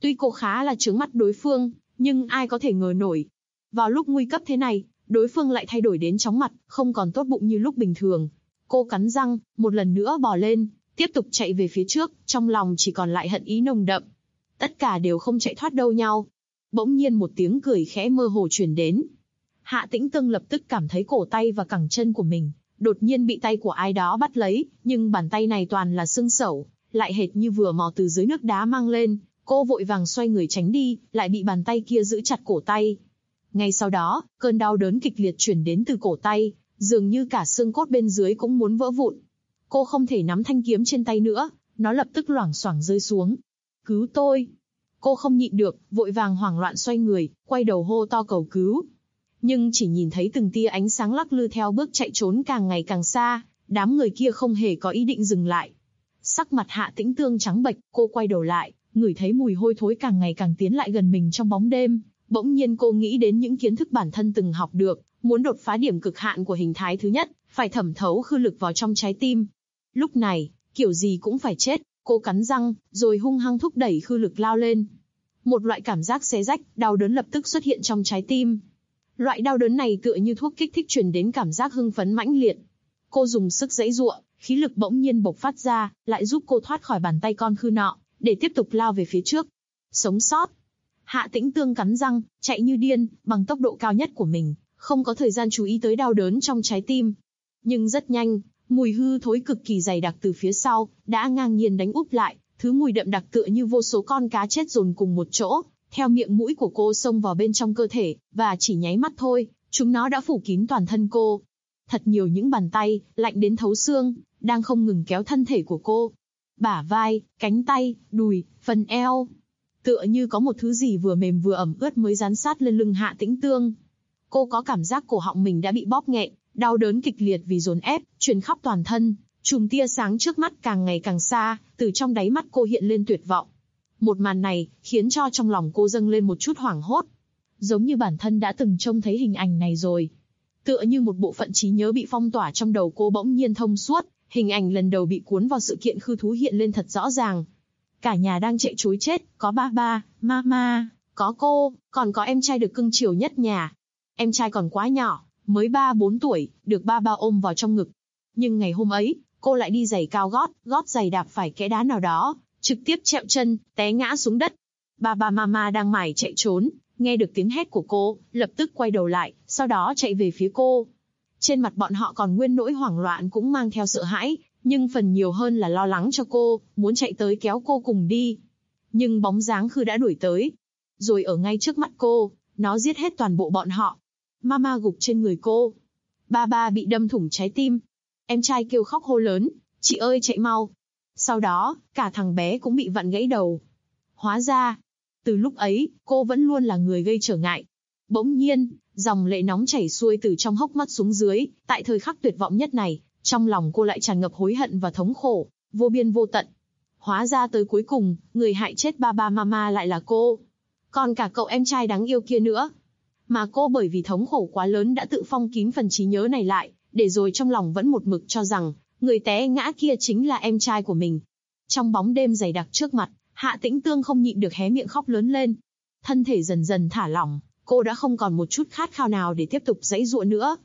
Tuy cô khá là chướng mắt đối phương, nhưng ai có thể ngờ nổi. Vào lúc nguy cấp thế này, đối phương lại thay đổi đến chóng mặt, không còn tốt bụng như lúc bình thường. Cô cắn răng, một lần nữa bò lên, tiếp tục chạy về phía trước, trong lòng chỉ còn lại hận ý nồng đậm. Tất cả đều không chạy thoát đâu nhau. Bỗng nhiên một tiếng cười khẽ mơ hồ truyền đến. Hạ Tĩnh Tương lập tức cảm thấy cổ tay và cẳng chân của mình đột nhiên bị tay của ai đó bắt lấy, nhưng bàn tay này toàn là xương sẩu, lại hệt như vừa mò từ dưới nước đá mang lên. Cô vội vàng xoay người tránh đi, lại bị bàn tay kia giữ chặt cổ tay. Ngay sau đó, cơn đau đớn kịch liệt truyền đến từ cổ tay, dường như cả xương cốt bên dưới cũng muốn vỡ vụn. Cô không thể nắm thanh kiếm trên tay nữa, nó lập tức loảng xoảng rơi xuống. Cứu tôi! Cô không nhịn được, vội vàng hoảng loạn xoay người, quay đầu hô to cầu cứu. Nhưng chỉ nhìn thấy từng tia ánh sáng lắc lư theo bước chạy trốn càng ngày càng xa, đám người kia không hề có ý định dừng lại. Sắc mặt Hạ Tĩnh Tương trắng bệch, cô quay đầu lại, ngửi thấy mùi hôi thối càng ngày càng tiến lại gần mình trong bóng đêm. Bỗng nhiên cô nghĩ đến những kiến thức bản thân từng học được, muốn đột phá điểm cực hạn của hình thái thứ nhất, phải thẩm thấu khư lực vào trong trái tim. Lúc này, kiểu gì cũng phải chết, cô cắn răng, rồi hung hăng thúc đẩy khư lực lao lên. Một loại cảm giác xé rách, đau đớn lập tức xuất hiện trong trái tim. Loại đau đớn này tựa như thuốc kích thích truyền đến cảm giác hưng phấn mãnh liệt. Cô dùng sức giãy giụa, khí lực bỗng nhiên bộc phát ra, lại giúp cô thoát khỏi bàn tay con khư nọ, để tiếp tục lao về phía trước. Sống sót. Hạ Tĩnh Tương cắn răng, chạy như điên, bằng tốc độ cao nhất của mình, không có thời gian chú ý tới đau đớn trong trái tim. Nhưng rất nhanh, mùi hư thối cực kỳ dày đặc từ phía sau, đã ngang nhiên đánh úp lại, thứ mùi đậm đặc tựa như vô số con cá chết dồn cùng một chỗ, theo miệng mũi của cô xông vào bên trong cơ thể, và chỉ nháy mắt thôi, chúng nó đã phủ kín toàn thân cô. Thật nhiều những bàn tay, lạnh đến thấu xương, đang không ngừng kéo thân thể của cô. Bả vai, cánh tay, đùi, phần eo. Tựa như có một thứ gì vừa mềm vừa ẩm ướt mới dán sát lên lưng Hạ Tĩnh Tương. Cô có cảm giác cổ họng mình đã bị bóp nghẹn, đau đớn kịch liệt vì dồn ép, truyền khắp toàn thân. Chùm tia sáng trước mắt càng ngày càng xa, từ trong đáy mắt cô hiện lên tuyệt vọng. Một màn này, khiến cho trong lòng cô dâng lên một chút hoảng hốt. Giống như bản thân đã từng trông thấy hình ảnh này rồi. Tựa như một bộ phận trí nhớ bị phong tỏa trong đầu cô bỗng nhiên thông suốt, hình ảnh lần đầu bị cuốn vào sự kiện khư thú hiện lên thật rõ ràng. Cả nhà đang chạy trối chết, có ba, mama, có cô, còn có em trai được cưng chiều nhất nhà. Em trai còn quá nhỏ, mới 3-4 tuổi, được ba ôm vào trong ngực. Nhưng ngày hôm ấy, cô lại đi giày cao gót giày đạp phải kẽ đá nào đó, trực tiếp trẹo chân, té ngã xuống đất. Ba mama đang mải chạy trốn, nghe được tiếng hét của cô, lập tức quay đầu lại, sau đó chạy về phía cô. Trên mặt bọn họ còn nguyên nỗi hoảng loạn cũng mang theo sợ hãi, nhưng phần nhiều hơn là lo lắng cho cô, muốn chạy tới kéo cô cùng đi. Nhưng bóng dáng khư đã đuổi tới. Rồi ở ngay trước mắt cô, nó giết hết toàn bộ bọn họ. Mama gục trên người cô. Ba bị đâm thủng trái tim. Em trai kêu khóc hô lớn, chị ơi chạy mau. Sau đó, cả thằng bé cũng bị vặn gãy đầu. Hóa ra, từ lúc ấy, cô vẫn luôn là người gây trở ngại. Bỗng nhiên, dòng lệ nóng chảy xuôi từ trong hốc mắt xuống dưới, tại thời khắc tuyệt vọng nhất này, trong lòng cô lại tràn ngập hối hận và thống khổ, vô biên vô tận. Hóa ra tới cuối cùng, người hại chết ba mama lại là cô. Còn cả cậu em trai đáng yêu kia nữa. Mà cô bởi vì thống khổ quá lớn đã tự phong kín phần trí nhớ này lại, để rồi trong lòng vẫn một mực cho rằng, người té ngã kia chính là em trai của mình. Trong bóng đêm dày đặc trước mặt, Hạ Tĩnh Tương không nhịn được hé miệng khóc lớn lên. Thân thể dần dần thả lỏng, cô đã không còn một chút khát khao nào để tiếp tục giãy giụa nữa.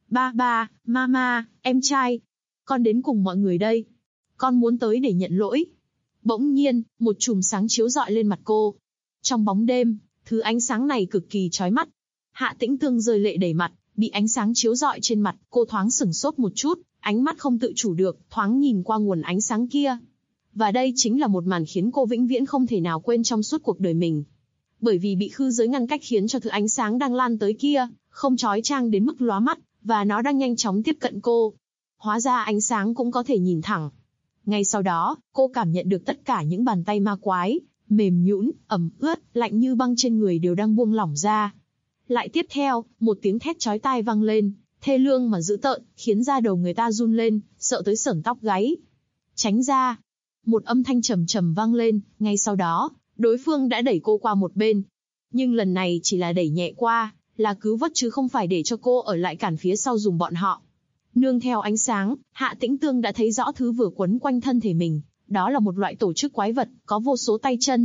Ba, mama, em trai, con đến cùng mọi người đây. Con muốn tới để nhận lỗi. Bỗng nhiên, một chùm sáng chiếu rọi lên mặt cô. Trong bóng đêm, thứ ánh sáng này cực kỳ chói mắt. Hạ Tĩnh Tương rơi lệ đầy mặt, bị ánh sáng chiếu rọi trên mặt, cô thoáng sửng sốt một chút, ánh mắt không tự chủ được, thoáng nhìn qua nguồn ánh sáng kia. Và đây chính là một màn khiến cô vĩnh viễn không thể nào quên trong suốt cuộc đời mình. Bởi vì bị khư giới ngăn cách khiến cho thứ ánh sáng đang lan tới kia, không chói chang đến mức lóa mắt, và nó đang nhanh chóng tiếp cận cô. Hóa ra ánh sáng cũng có thể nhìn thẳng. Ngay sau đó, cô cảm nhận được tất cả những bàn tay ma quái, mềm nhũn, ẩm ướt, lạnh như băng trên người đều đang buông lỏng ra. Lại tiếp theo, một tiếng thét chói tai vang lên, thê lương mà dữ tợn, khiến da đầu người ta run lên, sợ tới sởn tóc gáy. Tránh ra! Một âm thanh trầm trầm vang lên, ngay sau đó, đối phương đã đẩy cô qua một bên. Nhưng lần này chỉ là đẩy nhẹ qua, là cứu vớt chứ không phải để cho cô ở lại cản phía sau dùng bọn họ. Nương theo ánh sáng, Hạ Tĩnh Tương đã thấy rõ thứ vừa quấn quanh thân thể mình. Đó là một loại tổ chức quái vật, có vô số tay chân,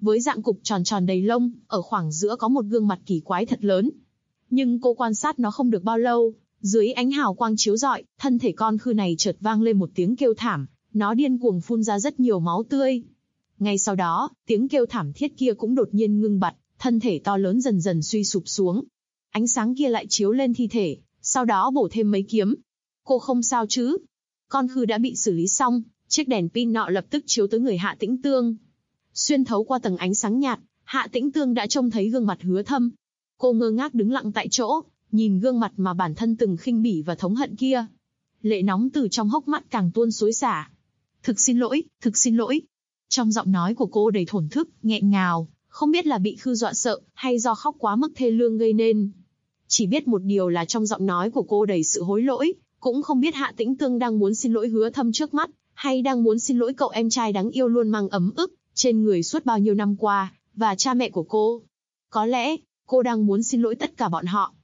với dạng cục tròn tròn đầy lông, ở khoảng giữa có một gương mặt kỳ quái thật lớn. Nhưng cô quan sát nó không được bao lâu, dưới ánh hào quang chiếu rọi, thân thể con khư này chợt vang lên một tiếng kêu thảm, nó điên cuồng phun ra rất nhiều máu tươi. Ngay sau đó, tiếng kêu thảm thiết kia cũng đột nhiên ngưng bặt, thân thể to lớn dần dần suy sụp xuống. Ánh sáng kia lại chiếu lên thi thể, sau đó bổ thêm mấy kiếm. Cô không sao chứ? Con khư đã bị xử lý xong, chiếc đèn pin nọ lập tức chiếu tới người Hạ Tĩnh Tương. Xuyên thấu qua tầng ánh sáng nhạt, Hạ Tĩnh Tương đã trông thấy gương mặt Hứa Thâm. Cô ngơ ngác đứng lặng tại chỗ, nhìn gương mặt mà bản thân từng khinh bỉ và thống hận kia. Lệ nóng từ trong hốc mắt càng tuôn xối xả. Thực xin lỗi, thực xin lỗi. Trong giọng nói của cô đầy thổn thức, nghẹn ngào, không biết là bị khư dọa sợ, hay do khóc quá mức thê lương gây nên. Chỉ biết một điều là trong giọng nói của cô đầy sự hối lỗi, cũng không biết Hạ Tĩnh Tương đang muốn xin lỗi Hứa Thâm trước mắt, hay đang muốn xin lỗi cậu em trai đáng yêu luôn mang ấm ức trên người suốt bao nhiêu năm qua, và cha mẹ của cô. Có lẽ, cô đang muốn xin lỗi tất cả bọn họ.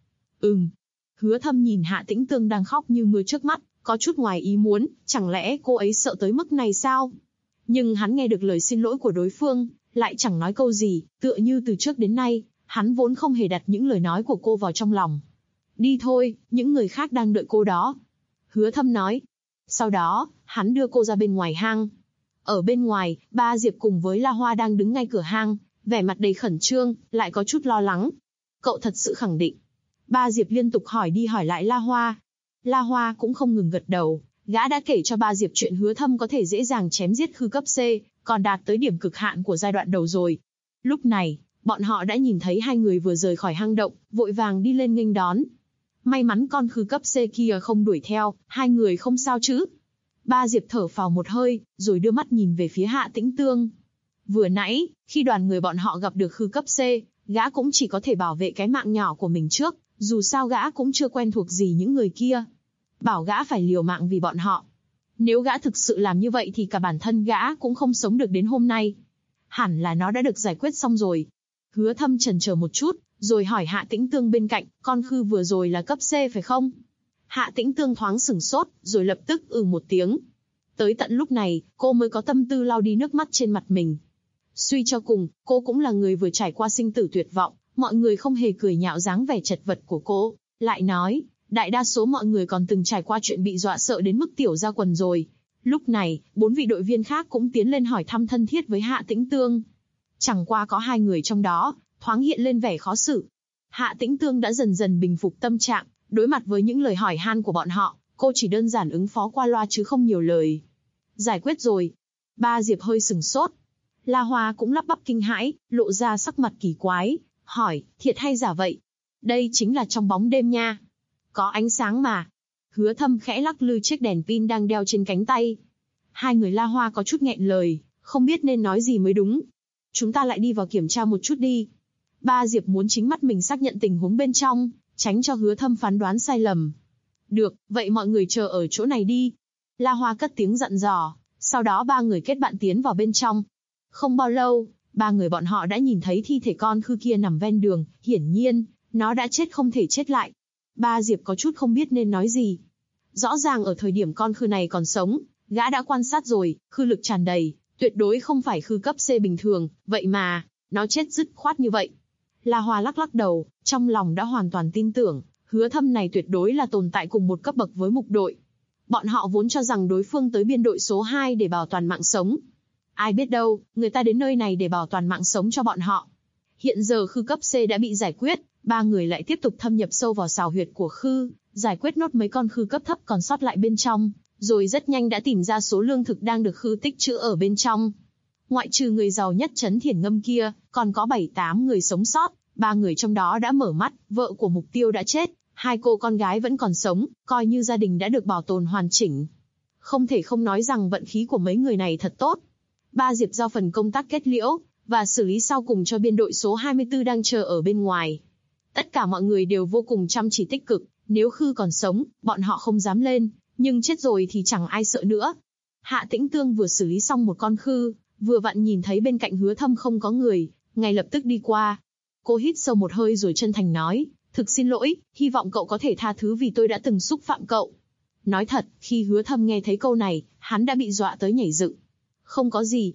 Hứa Thâm nhìn Hạ Tĩnh Tương đang khóc như mưa trước mắt, có chút ngoài ý muốn, chẳng lẽ cô ấy sợ tới mức này sao? Nhưng hắn nghe được lời xin lỗi của đối phương, lại chẳng nói câu gì, tựa như từ trước đến nay, hắn vốn không hề đặt những lời nói của cô vào trong lòng. Đi thôi, những người khác đang đợi cô đó. Hứa Thâm nói. Sau đó, hắn đưa cô ra bên ngoài hang. Ở bên ngoài, Ba Diệp cùng với La Hoa đang đứng ngay cửa hang, vẻ mặt đầy khẩn trương, lại có chút lo lắng. Cậu thật sự khẳng định? Ba Diệp liên tục hỏi đi hỏi lại La Hoa. La Hoa cũng không ngừng gật đầu, gã đã kể cho Ba Diệp chuyện Hứa Thâm có thể dễ dàng chém giết khư cấp C, còn đạt tới điểm cực hạn của giai đoạn đầu rồi. Lúc này, bọn họ đã nhìn thấy hai người vừa rời khỏi hang động, vội vàng đi lên nghênh đón. May mắn con khư cấp C kia không đuổi theo, hai người không sao chứ? Ba Diệp thở phào một hơi, rồi đưa mắt nhìn về phía Hạ Tĩnh Tương. Vừa nãy, khi đoàn người bọn họ gặp được khư cấp C, gã cũng chỉ có thể bảo vệ cái mạng nhỏ của mình trước, dù sao gã cũng chưa quen thuộc gì những người kia. Bảo gã phải liều mạng vì bọn họ. Nếu gã thực sự làm như vậy thì cả bản thân gã cũng không sống được đến hôm nay. Hẳn là nó đã được giải quyết xong rồi. Hứa Thâm chần chờ một chút, rồi hỏi Hạ Tĩnh Tương bên cạnh, con khư vừa rồi là cấp C phải không? Hạ Tĩnh Tương thoáng sửng sốt, rồi lập tức một tiếng. Tới tận lúc này, cô mới có tâm tư lau đi nước mắt trên mặt mình. Suy cho cùng, cô cũng là người vừa trải qua sinh tử tuyệt vọng, mọi người không hề cười nhạo dáng vẻ chật vật của cô. Lại nói, đại đa số mọi người còn từng trải qua chuyện bị dọa sợ đến mức tiểu ra quần rồi. Lúc này, 4 vị đội viên khác cũng tiến lên hỏi thăm thân thiết với Hạ Tĩnh Tương. Chẳng qua có 2 người trong đó, thoáng hiện lên vẻ khó xử. Hạ Tĩnh Tương đã dần dần bình phục tâm trạng, đối mặt với những lời hỏi han của bọn họ, cô chỉ đơn giản ứng phó qua loa chứ không nhiều lời. Giải quyết rồi. Ba Diệp hơi sừng sốt. La Hoa cũng lắp bắp kinh hãi, lộ ra sắc mặt kỳ quái, hỏi, thiệt hay giả vậy? Đây chính là trong bóng đêm nha. Có ánh sáng mà. Hứa Thâm khẽ lắc lư chiếc đèn pin đang đeo trên cánh tay. Hai người La Hoa có chút nghẹn lời, không biết nên nói gì mới đúng. Chúng ta lại đi vào kiểm tra một chút đi. Ba Diệp muốn chính mắt mình xác nhận tình huống bên trong, tránh cho Hứa Thâm phán đoán sai lầm. Được, vậy mọi người chờ ở chỗ này đi. La Hoa cất tiếng dặn dò, sau đó 3 người kết bạn tiến vào bên trong. Không bao lâu, 3 người bọn họ đã nhìn thấy thi thể con khư kia nằm ven đường, hiển nhiên, nó đã chết không thể chết lại. Ba Diệp có chút không biết nên nói gì. Rõ ràng ở thời điểm con khư này còn sống, gã đã quan sát rồi, khư lực tràn đầy, tuyệt đối không phải khư cấp C bình thường, vậy mà, nó chết dứt khoát như vậy. La Hoa lắc lắc đầu, trong lòng đã hoàn toàn tin tưởng, Hứa Thâm này tuyệt đối là tồn tại cùng một cấp bậc với mục đội. Bọn họ vốn cho rằng đối phương tới biên đội số 2 để bảo toàn mạng sống. Ai biết đâu, người ta đến nơi này để bảo toàn mạng sống cho bọn họ. Hiện giờ khư cấp C đã bị giải quyết, 3 người lại tiếp tục thâm nhập sâu vào sào huyệt của khư, giải quyết nốt mấy con khư cấp thấp còn sót lại bên trong, rồi rất nhanh đã tìm ra số lương thực đang được khư tích trữ ở bên trong. Ngoại trừ người giàu nhất Trấn Thiển Ngâm kia, còn có 7-8 người sống sót, 3 người trong đó đã mở mắt, vợ của mục tiêu đã chết, 2 cô con gái vẫn còn sống, coi như gia đình đã được bảo tồn hoàn chỉnh. Không thể không nói rằng vận khí của mấy người này thật tốt. Ba Diệp giao phần công tác kết liễu, và xử lý sau cùng cho biên đội số 24 đang chờ ở bên ngoài. Tất cả mọi người đều vô cùng chăm chỉ tích cực, nếu khư còn sống, bọn họ không dám lên, nhưng chết rồi thì chẳng ai sợ nữa. Hạ Tĩnh Tương vừa xử lý xong một con khư, vừa vặn nhìn thấy bên cạnh Hứa Thâm không có người, ngay lập tức đi qua. Cô hít sâu một hơi rồi chân thành nói, thực xin lỗi, hy vọng cậu có thể tha thứ vì tôi đã từng xúc phạm cậu. Nói thật, khi Hứa Thâm nghe thấy câu này, hắn đã bị dọa tới nhảy dựng. Không có gì.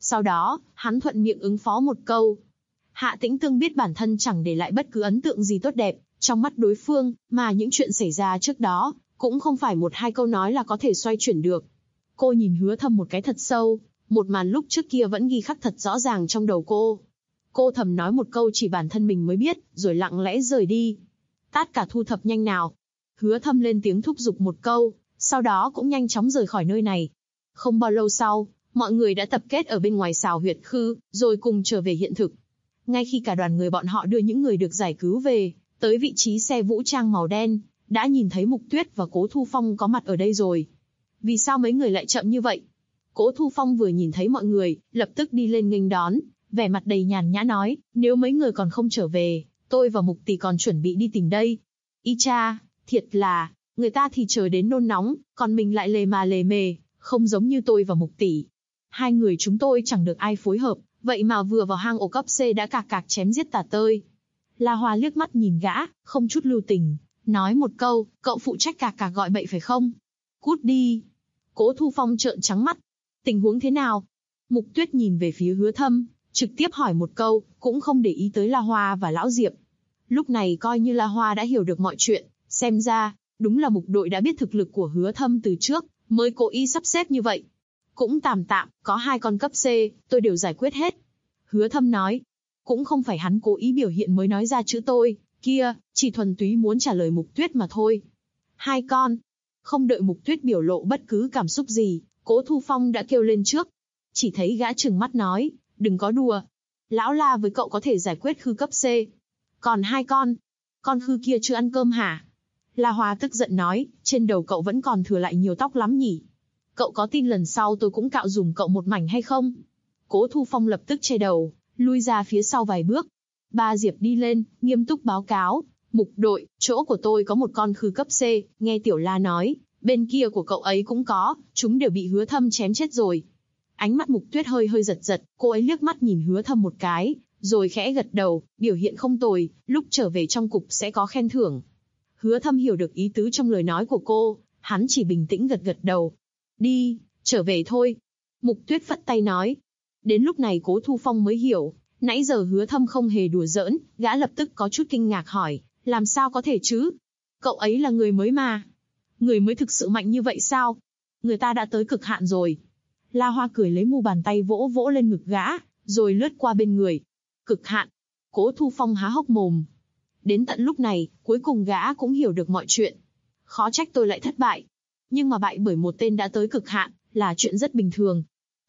Sau đó, hắn thuận miệng ứng phó một câu. Hạ Tĩnh Tương biết bản thân chẳng để lại bất cứ ấn tượng gì tốt đẹp trong mắt đối phương, mà những chuyện xảy ra trước đó, cũng không phải một hai câu nói là có thể xoay chuyển được. Cô nhìn Hứa Thâm một cái thật sâu, một màn lúc trước kia vẫn ghi khắc thật rõ ràng trong đầu cô. Cô thầm nói một câu chỉ bản thân mình mới biết, rồi lặng lẽ rời đi. Tất cả thu thập nhanh nào. Hứa Thâm lên tiếng thúc giục một câu, sau đó cũng nhanh chóng rời khỏi nơi này. Không bao lâu sau, mọi người đã tập kết ở bên ngoài Sào Huyệt Khư, rồi cùng trở về hiện thực. Ngay khi cả đoàn người bọn họ đưa những người được giải cứu về, tới vị trí xe vũ trang màu đen, đã nhìn thấy Mục Tuyết và Cố Thu Phong có mặt ở đây rồi. Vì sao mấy người lại chậm như vậy? Cố Thu Phong vừa nhìn thấy mọi người, lập tức đi lên nghênh đón, vẻ mặt đầy nhàn nhã nói, nếu mấy người còn không trở về, tôi và Mục tỷ còn chuẩn bị đi tìm đây. Y cha, thiệt là, người ta thì chờ đến nôn nóng, còn mình lại lề mề, không giống như tôi và Mục tỷ. Hai người chúng tôi chẳng được ai phối hợp, vậy mà vừa vào hang ổ cấp C đã cạc chém giết tả tơi. La Hoa liếc mắt nhìn gã, không chút lưu tình, nói một câu, cậu phụ trách cạc gọi bậy phải không? Cút đi. Cố Thu Phong trợn trắng mắt. Tình huống thế nào? Mục Tuyết nhìn về phía Hứa Thâm, trực tiếp hỏi một câu, cũng không để ý tới La Hoa và Lão Diệp. Lúc này coi như La Hoa đã hiểu được mọi chuyện, xem ra, đúng là Mục đội đã biết thực lực của Hứa Thâm từ trước, mới cố ý sắp xếp như vậy. Cũng tạm, có 2 con cấp C, tôi đều giải quyết hết. Hứa Thâm nói, cũng không phải hắn cố ý biểu hiện mới nói ra chữ tôi, kia, chỉ thuần túy muốn trả lời Mục Tuyết mà thôi. 2 con. Không đợi Mục Tuyết biểu lộ bất cứ cảm xúc gì, Cố Thu Phong đã kêu lên trước. Chỉ thấy gã trừng mắt nói, đừng có đùa. Lão La với cậu có thể giải quyết khư cấp C. Còn 2 con khư kia chưa ăn cơm hả? La Hoa tức giận nói, trên đầu cậu vẫn còn thừa lại nhiều tóc lắm nhỉ? Cậu có tin lần sau tôi cũng cạo dùm cậu một mảnh hay không? Cố Thu Phong lập tức che đầu, lui ra phía sau vài bước. Ba Diệp đi lên, nghiêm túc báo cáo, Mục đội, chỗ của tôi có một con khư cấp C, nghe Tiểu La nói, bên kia của cậu ấy cũng có, chúng đều bị Hứa Thâm chém chết rồi. Ánh mắt Mục Tuyết hơi giật, cô ấy liếc mắt nhìn Hứa Thâm một cái, rồi khẽ gật đầu, biểu hiện không tồi, lúc trở về trong cục sẽ có khen thưởng. Hứa Thâm hiểu được ý tứ trong lời nói của cô, hắn chỉ bình tĩnh gật đầu. Đi, trở về thôi. Mục Tuyết phất tay nói. Đến lúc này Cố Thu Phong mới hiểu, nãy giờ Hứa Thâm không hề đùa giỡn, gã lập tức có chút kinh ngạc hỏi, làm sao có thể chứ? Cậu ấy là người mới mà. Người mới thực sự mạnh như vậy sao? Người ta đã tới cực hạn rồi. La Hoa cười lấy mu bàn tay vỗ lên ngực gã, rồi lướt qua bên người. Cực hạn. Cố Thu Phong há hốc mồm. Đến tận lúc này, cuối cùng gã cũng hiểu được mọi chuyện. Khó trách tôi lại thất bại. Nhưng mà bại bởi một tên đã tới cực hạn, là chuyện rất bình thường.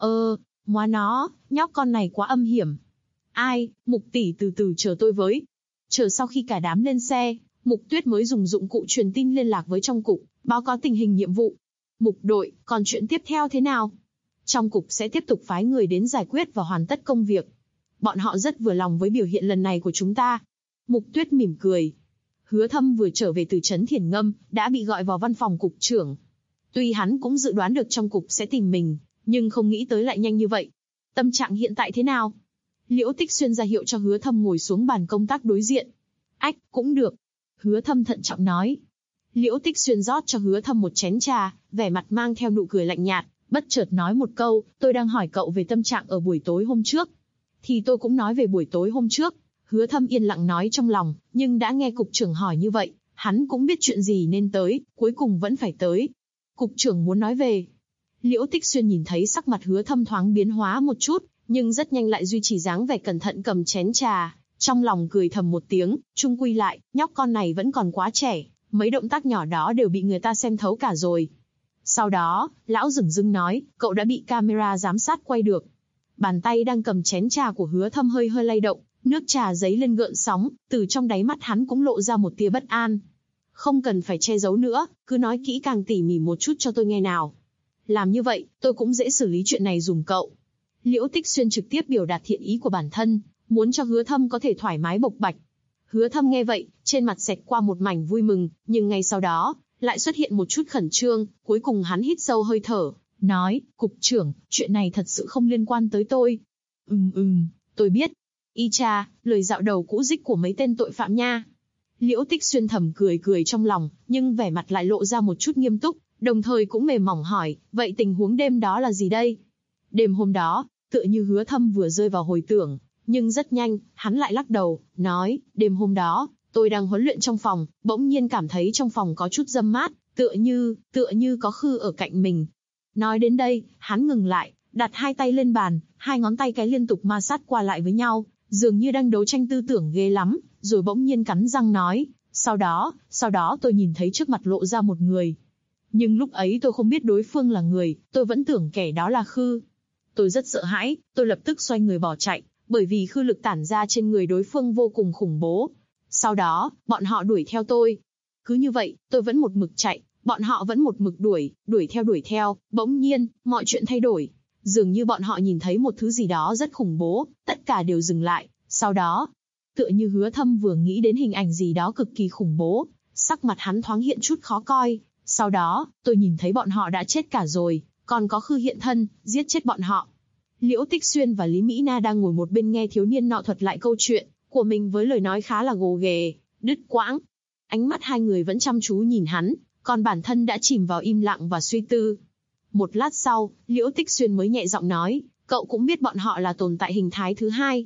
Móa nó, nhóc con này quá âm hiểm. Ai, Mục tỷ từ từ chờ tôi với. Chờ sau khi cả đám lên xe, Mục Tuyết mới dùng dụng cụ truyền tin liên lạc với trong cục, báo cáo tình hình nhiệm vụ. Mục đội, còn chuyện tiếp theo thế nào? Trong cục sẽ tiếp tục phái người đến giải quyết và hoàn tất công việc. Bọn họ rất vừa lòng với biểu hiện lần này của chúng ta. Mục Tuyết mỉm cười. Hứa Thâm vừa trở về từ trấn Thiền Ngâm, đã bị gọi vào văn phòng cục trưởng. Tuy hắn cũng dự đoán được trong cục sẽ tìm mình, nhưng không nghĩ tới lại nhanh như vậy. Tâm trạng hiện tại thế nào? Liễu Tích Xuyên ra hiệu cho Hứa Thâm ngồi xuống bàn công tác đối diện. Ách, cũng được. Hứa Thâm thận trọng nói. Liễu Tích Xuyên rót cho Hứa Thâm một chén trà, vẻ mặt mang theo nụ cười lạnh nhạt, bất chợt nói một câu, tôi đang hỏi cậu về tâm trạng ở buổi tối hôm trước. Thì tôi cũng nói về buổi tối hôm trước. Hứa Thâm yên lặng nói trong lòng, nhưng đã nghe cục trưởng hỏi như vậy, hắn cũng biết chuyện gì nên tới, cuối cùng vẫn phải tới. Cục trưởng muốn nói về. Liễu Tích Xuyên nhìn thấy sắc mặt Hứa Thâm thoáng biến hóa một chút, nhưng rất nhanh lại duy trì dáng vẻ cẩn thận cầm chén trà, trong lòng cười thầm một tiếng, chung quy lại, nhóc con này vẫn còn quá trẻ, mấy động tác nhỏ đó đều bị người ta xem thấu cả rồi. Sau đó, lão dửng dưng nói, cậu đã bị camera giám sát quay được. Bàn tay đang cầm chén trà của Hứa Thâm hơi lay động, nước trà dấy lên gợn sóng, từ trong đáy mắt hắn cũng lộ ra một tia bất an. Không cần phải che giấu nữa, cứ nói kỹ càng tỉ mỉ một chút cho tôi nghe nào. Làm như vậy, tôi cũng dễ xử lý chuyện này dùm cậu. Liễu Tích Xuyên trực tiếp biểu đạt thiện ý của bản thân, muốn cho Hứa Thâm có thể thoải mái bộc bạch. Hứa Thâm nghe vậy, trên mặt xẹt qua một mảnh vui mừng, nhưng ngay sau đó, lại xuất hiện một chút khẩn trương, cuối cùng hắn hít sâu hơi thở, nói, cục trưởng, chuyện này thật sự không liên quan tới tôi. Tôi biết. Y cha, lời dạo đầu cũ dích của mấy tên tội phạm nha. Liễu Tích Xuyên thầm cười trong lòng, nhưng vẻ mặt lại lộ ra một chút nghiêm túc, đồng thời cũng mềm mỏng hỏi, vậy tình huống đêm đó là gì đây? Đêm hôm đó, Tựa như Hứa Thâm vừa rơi vào hồi tưởng, nhưng rất nhanh, hắn lại lắc đầu, nói, đêm hôm đó, tôi đang huấn luyện trong phòng, bỗng nhiên cảm thấy trong phòng có chút râm mát, tựa như có khư ở cạnh mình. Nói đến đây, hắn ngừng lại, đặt hai tay lên bàn, hai ngón tay cái liên tục ma sát qua lại với nhau, dường như đang đấu tranh tư tưởng ghê lắm, rồi bỗng nhiên cắn răng nói, sau đó tôi nhìn thấy trước mặt lộ ra một người. Nhưng lúc ấy tôi không biết đối phương là người, tôi vẫn tưởng kẻ đó là khư. Tôi rất sợ hãi, tôi lập tức xoay người bỏ chạy, bởi vì khư lực tản ra trên người đối phương vô cùng khủng bố. Sau đó, bọn họ đuổi theo tôi. Cứ như vậy, tôi vẫn một mực chạy, bọn họ vẫn một mực đuổi theo, bỗng nhiên, mọi chuyện thay đổi. Dường như bọn họ nhìn thấy một thứ gì đó rất khủng bố, tất cả đều dừng lại, sau đó, tựa như Hứa Thâm vừa nghĩ đến hình ảnh gì đó cực kỳ khủng bố, sắc mặt hắn thoáng hiện chút khó coi, sau đó, tôi nhìn thấy bọn họ đã chết cả rồi, còn có khư hiện thân, giết chết bọn họ. Liễu Tích Xuyên và Lý Mỹ Na đang ngồi một bên nghe thiếu niên nọ thuật lại câu chuyện của mình với lời nói khá là gồ ghề, đứt quãng. Ánh mắt hai người vẫn chăm chú nhìn hắn, còn bản thân đã chìm vào im lặng và suy tư. Một lát sau, Liễu Tích Xuyên mới nhẹ giọng nói, cậu cũng biết bọn họ là tồn tại hình thái thứ hai.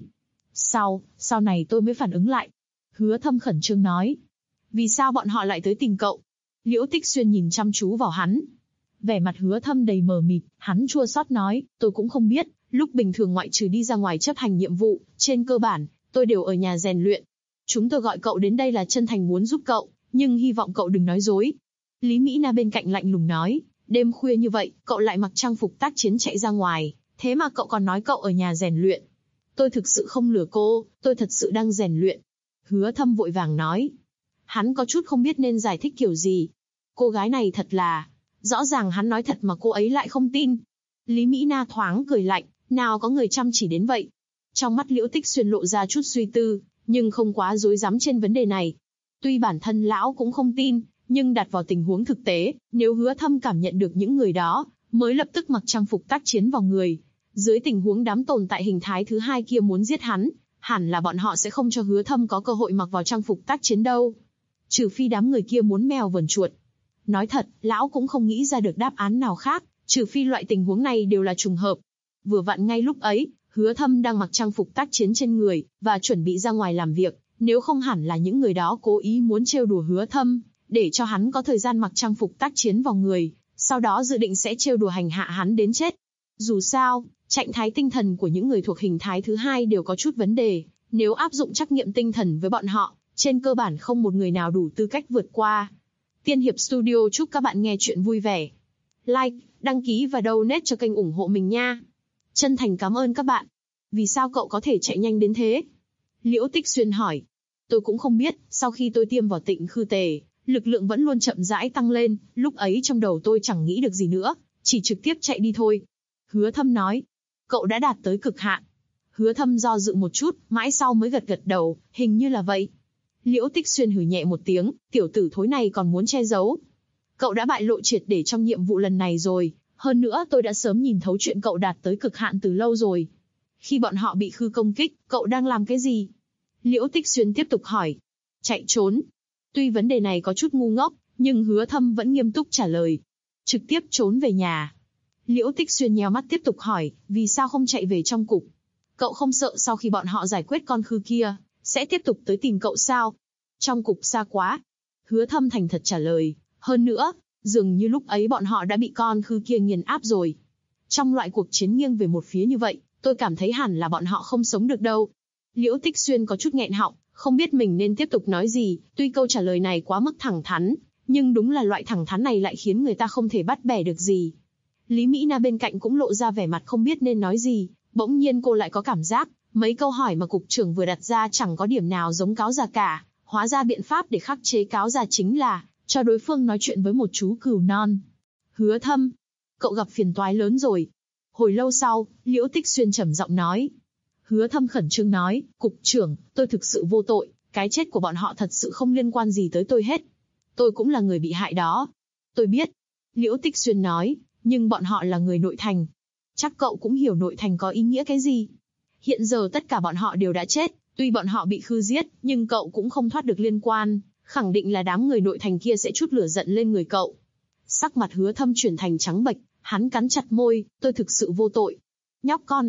Sau này tôi mới phản ứng lại. Hứa Thâm khẩn trương nói. Vì sao bọn họ lại tới tìm cậu? Liễu Tích Xuyên nhìn chăm chú vào hắn. Vẻ mặt Hứa Thâm đầy mờ mịt, hắn chua xót nói, tôi cũng không biết, lúc bình thường ngoại trừ đi ra ngoài chấp hành nhiệm vụ, trên cơ bản, tôi đều ở nhà rèn luyện. Chúng tôi gọi cậu đến đây là chân thành muốn giúp cậu, nhưng hy vọng cậu đừng nói dối. Lý Mỹ Na bên cạnh lạnh lùng nói, đêm khuya như vậy, cậu lại mặc trang phục tác chiến chạy ra ngoài, thế mà cậu còn nói cậu ở nhà rèn luyện. Tôi thực sự không lừa cô, tôi thật sự đang rèn luyện. Hứa Thâm vội vàng nói. Hắn có chút không biết nên giải thích kiểu gì. Cô gái này thật là, rõ ràng hắn nói thật mà cô ấy lại không tin. Lý Mỹ Na thoáng cười lạnh, nào có người chăm chỉ đến vậy. Trong mắt Liễu Tích Xuyên lộ ra chút suy tư, nhưng không quá rối rắm trên vấn đề này. Tuy bản thân lão cũng không tin, nhưng đặt vào tình huống thực tế, nếu Hứa Thâm cảm nhận được những người đó, mới lập tức mặc trang phục tác chiến vào người. Dưới tình huống đám tồn tại hình thái thứ hai kia muốn giết hắn, hẳn là bọn họ sẽ không cho Hứa Thâm có cơ hội mặc vào trang phục tác chiến đâu. Trừ phi đám người kia muốn mèo vờn chuột. Nói thật, lão cũng không nghĩ ra được đáp án nào khác, trừ phi loại tình huống này đều là trùng hợp. Vừa vặn ngay lúc ấy, Hứa Thâm đang mặc trang phục tác chiến trên người, và chuẩn bị ra ngoài làm việc, nếu không hẳn là những người đó cố ý muốn trêu đùa Hứa Thâm, để cho hắn có thời gian mặc trang phục tác chiến vào người, sau đó dự định sẽ trêu đùa hành hạ hắn đến chết. Dù sao, trạng thái tinh thần của những người thuộc hình thái thứ hai đều có chút vấn đề, nếu áp dụng trắc nghiệm tinh thần với bọn họ, trên cơ bản không một người nào đủ tư cách vượt qua. Tiên Hiệp Studio chúc các bạn nghe chuyện vui vẻ. Like, đăng ký và donate cho kênh ủng hộ mình nha. Chân thành cảm ơn các bạn. Vì sao cậu có thể chạy nhanh đến thế? Liễu Tích Xuyên hỏi. Tôi cũng không biết, sau khi tôi tiêm vào Tịnh Khư Tề, lực lượng vẫn luôn chậm rãi tăng lên, lúc ấy trong đầu tôi chẳng nghĩ được gì nữa, chỉ trực tiếp chạy đi thôi. Hứa Thâm nói. Cậu đã đạt tới cực hạn. Hứa Thâm do dự một chút, mãi sau mới gật đầu, hình như là vậy. Liễu Tích Xuyên hừ nhẹ một tiếng, tiểu tử thối này còn muốn che giấu. Cậu đã bại lộ triệt để trong nhiệm vụ lần này rồi, hơn nữa tôi đã sớm nhìn thấu chuyện cậu đạt tới cực hạn từ lâu rồi. Khi bọn họ bị khư công kích, cậu đang làm cái gì? Liễu Tích Xuyên tiếp tục hỏi. Chạy trốn. Tuy vấn đề này có chút ngu ngốc, nhưng Hứa Thâm vẫn nghiêm túc trả lời. Trực tiếp trốn về nhà. Liễu Tích Xuyên nheo mắt tiếp tục hỏi, vì sao không chạy về trong cục? Cậu không sợ sau khi bọn họ giải quyết con khư kia, sẽ tiếp tục tới tìm cậu sao? Trong cục xa quá. Hứa Thâm thành thật trả lời, hơn nữa, dường như lúc ấy bọn họ đã bị con khư kia nghiền áp rồi. Trong loại cuộc chiến nghiêng về một phía như vậy, tôi cảm thấy hẳn là bọn họ không sống được đâu. Liễu Tích Xuyên có chút nghẹn họng, không biết mình nên tiếp tục nói gì, tuy câu trả lời này quá mức thẳng thắn, nhưng đúng là loại thẳng thắn này lại khiến người ta không thể bắt bẻ được gì. Lý Mỹ Na bên cạnh cũng lộ ra vẻ mặt không biết nên nói gì, bỗng nhiên cô lại có cảm giác, mấy câu hỏi mà cục trưởng vừa đặt ra chẳng có điểm nào giống cáo già cả, hóa ra biện pháp để khắc chế cáo già chính là cho đối phương nói chuyện với một chú cừu non. Hứa Thâm, cậu gặp phiền toái lớn rồi. Hồi lâu sau, Liễu Tích Xuyên trầm giọng nói. Hứa Thâm khẩn trương nói, cục trưởng, tôi thực sự vô tội, cái chết của bọn họ thật sự không liên quan gì tới tôi hết. Tôi cũng là người bị hại đó. Tôi biết. Liễu Tích Xuyên nói, nhưng bọn họ là người nội thành. Chắc cậu cũng hiểu nội thành có ý nghĩa cái gì. Hiện giờ tất cả bọn họ đều đã chết, tuy bọn họ bị khư giết, nhưng cậu cũng không thoát được liên quan, khẳng định là đám người nội thành kia sẽ trút lửa giận lên người cậu. Sắc mặt Hứa Thâm chuyển thành trắng bệch, hắn cắn chặt môi, tôi thực sự vô tội. Nhóc con à,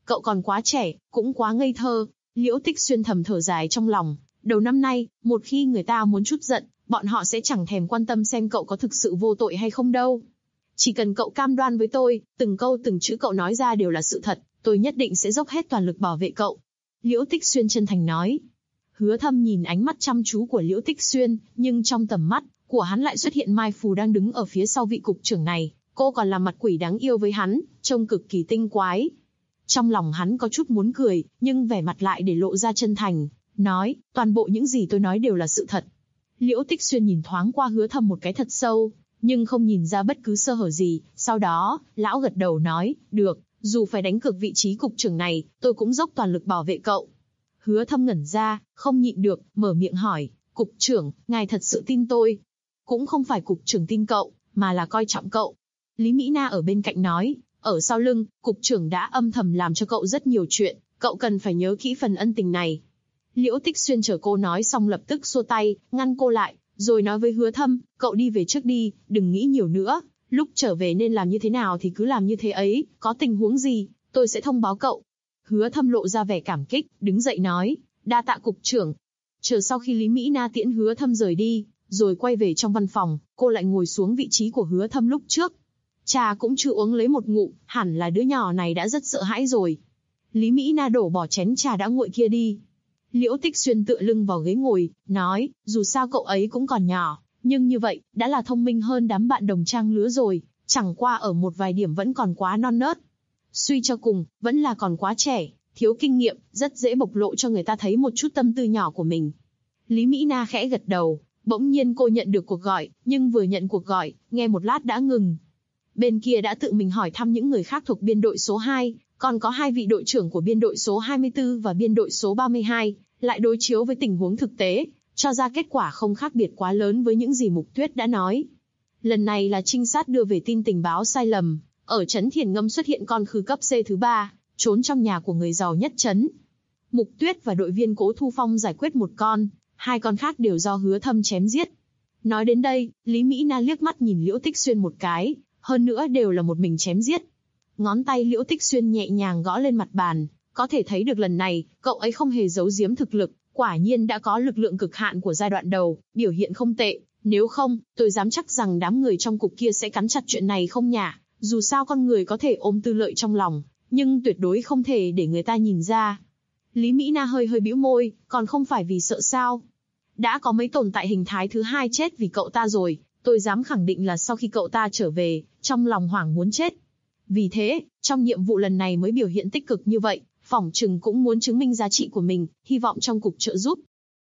cậu còn quá trẻ, cũng quá ngây thơ. Liễu Tích Xuyên thầm thở dài trong lòng, đầu năm nay, một khi người ta muốn chút giận, bọn họ sẽ chẳng thèm quan tâm xem cậu có thực sự vô tội hay không đâu. Chỉ cần cậu cam đoan với tôi, từng câu từng chữ cậu nói ra đều là sự thật, tôi nhất định sẽ dốc hết toàn lực bảo vệ cậu. Liễu Tích Xuyên chân thành nói. Hứa Thâm nhìn ánh mắt chăm chú của Liễu Tích Xuyên, nhưng trong tầm mắt của hắn lại xuất hiện Mai Phù đang đứng ở phía sau vị cục trưởng này. Cô còn làm mặt quỷ đáng yêu với hắn, trông cực kỳ tinh quái. Trong lòng hắn có chút muốn cười, nhưng vẻ mặt lại để lộ ra chân thành, nói, toàn bộ những gì tôi nói đều là sự thật. Liễu Tích Xuyên nhìn thoáng qua Hứa Thâm một cái thật sâu, nhưng không nhìn ra bất cứ sơ hở gì. Sau đó, lão gật đầu nói, được, dù phải đánh cược vị trí cục trưởng này, tôi cũng dốc toàn lực bảo vệ cậu. Hứa Thâm ngẩn ra, không nhịn được, mở miệng hỏi, cục trưởng, ngài thật sự tin tôi? Cũng không phải cục trưởng tin cậu, mà là coi trọng cậu. Lý Mỹ Na ở bên cạnh nói, ở sau lưng, cục trưởng đã âm thầm làm cho cậu rất nhiều chuyện, cậu cần phải nhớ kỹ phần ân tình này. Liễu Tích Xuyên chờ cô nói xong lập tức xua tay, ngăn cô lại, rồi nói với Hứa Thâm, cậu đi về trước đi, đừng nghĩ nhiều nữa, lúc trở về nên làm như thế nào thì cứ làm như thế ấy, có tình huống gì, tôi sẽ thông báo cậu. Hứa Thâm lộ ra vẻ cảm kích, đứng dậy nói, đa tạ cục trưởng. Chờ sau khi Lý Mỹ Na tiễn Hứa Thâm rời đi, rồi quay về trong văn phòng, cô lại ngồi xuống vị trí của Hứa Thâm lúc trước. Trà cũng chưa uống lấy một ngụm, hẳn là đứa nhỏ này đã rất sợ hãi rồi. Lý Mỹ Na đổ bỏ chén trà đã nguội kia đi. Liễu Tích Xuyên tựa lưng vào ghế ngồi, nói, dù sao cậu ấy cũng còn nhỏ, nhưng như vậy, đã là thông minh hơn đám bạn đồng trang lứa rồi, chẳng qua ở một vài điểm vẫn còn quá non nớt. Suy cho cùng, vẫn là còn quá trẻ, thiếu kinh nghiệm, rất dễ bộc lộ cho người ta thấy một chút tâm tư nhỏ của mình. Lý Mỹ Na khẽ gật đầu, bỗng nhiên cô nhận được cuộc gọi, nhưng vừa nhận cuộc gọi, nghe một lát đã ngừng. Bên kia đã tự mình hỏi thăm những người khác thuộc biên đội số 2, còn có 2 vị đội trưởng của biên đội số 24 và biên đội số 32, lại đối chiếu với tình huống thực tế, cho ra kết quả không khác biệt quá lớn với những gì Mục Tuyết đã nói. Lần này là trinh sát đưa về tin tình báo sai lầm, ở trấn Thiền Ngâm xuất hiện con khư cấp C thứ 3, trốn trong nhà của người giàu nhất trấn. Mục Tuyết và đội viên Cố Thu Phong giải quyết một con, 2 con khác đều do Hứa Thâm chém giết. Nói đến đây, Lý Mỹ Na liếc mắt nhìn Liễu Tích Xuyên một cái, hơn nữa đều là một mình chém giết. Ngón tay Liễu Tích Xuyên nhẹ nhàng gõ lên mặt bàn, có thể thấy được lần này, cậu ấy không hề giấu giếm thực lực, quả nhiên đã có lực lượng cực hạn của giai đoạn đầu, biểu hiện không tệ. Nếu không, tôi dám chắc rằng đám người trong cục kia sẽ cắn chặt chuyện này không nhả. Dù sao con người có thể ôm tư lợi trong lòng, nhưng tuyệt đối không thể để người ta nhìn ra. Lý Mỹ Na hơi bĩu môi, còn không phải vì sợ sao? Đã có mấy tồn tại hình thái thứ 2 chết vì cậu ta rồi, tôi dám khẳng định là sau khi cậu ta trở về, trong lòng hoảng muốn chết. Vì thế, trong nhiệm vụ lần này mới biểu hiện tích cực như vậy, phỏng chừng cũng muốn chứng minh giá trị của mình, hy vọng trong cục trợ giúp.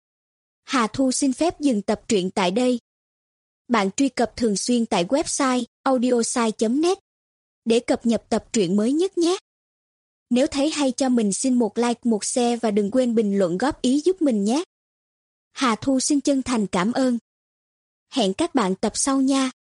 Hà Thu xin phép dừng tập truyện tại đây. Bạn truy cập thường xuyên tại website audiosai.net để cập nhật tập truyện mới nhất nhé. Nếu thấy hay cho mình xin một like, một share và đừng quên bình luận góp ý giúp mình nhé. Hà Thu xin chân thành cảm ơn. Hẹn các bạn tập sau nha.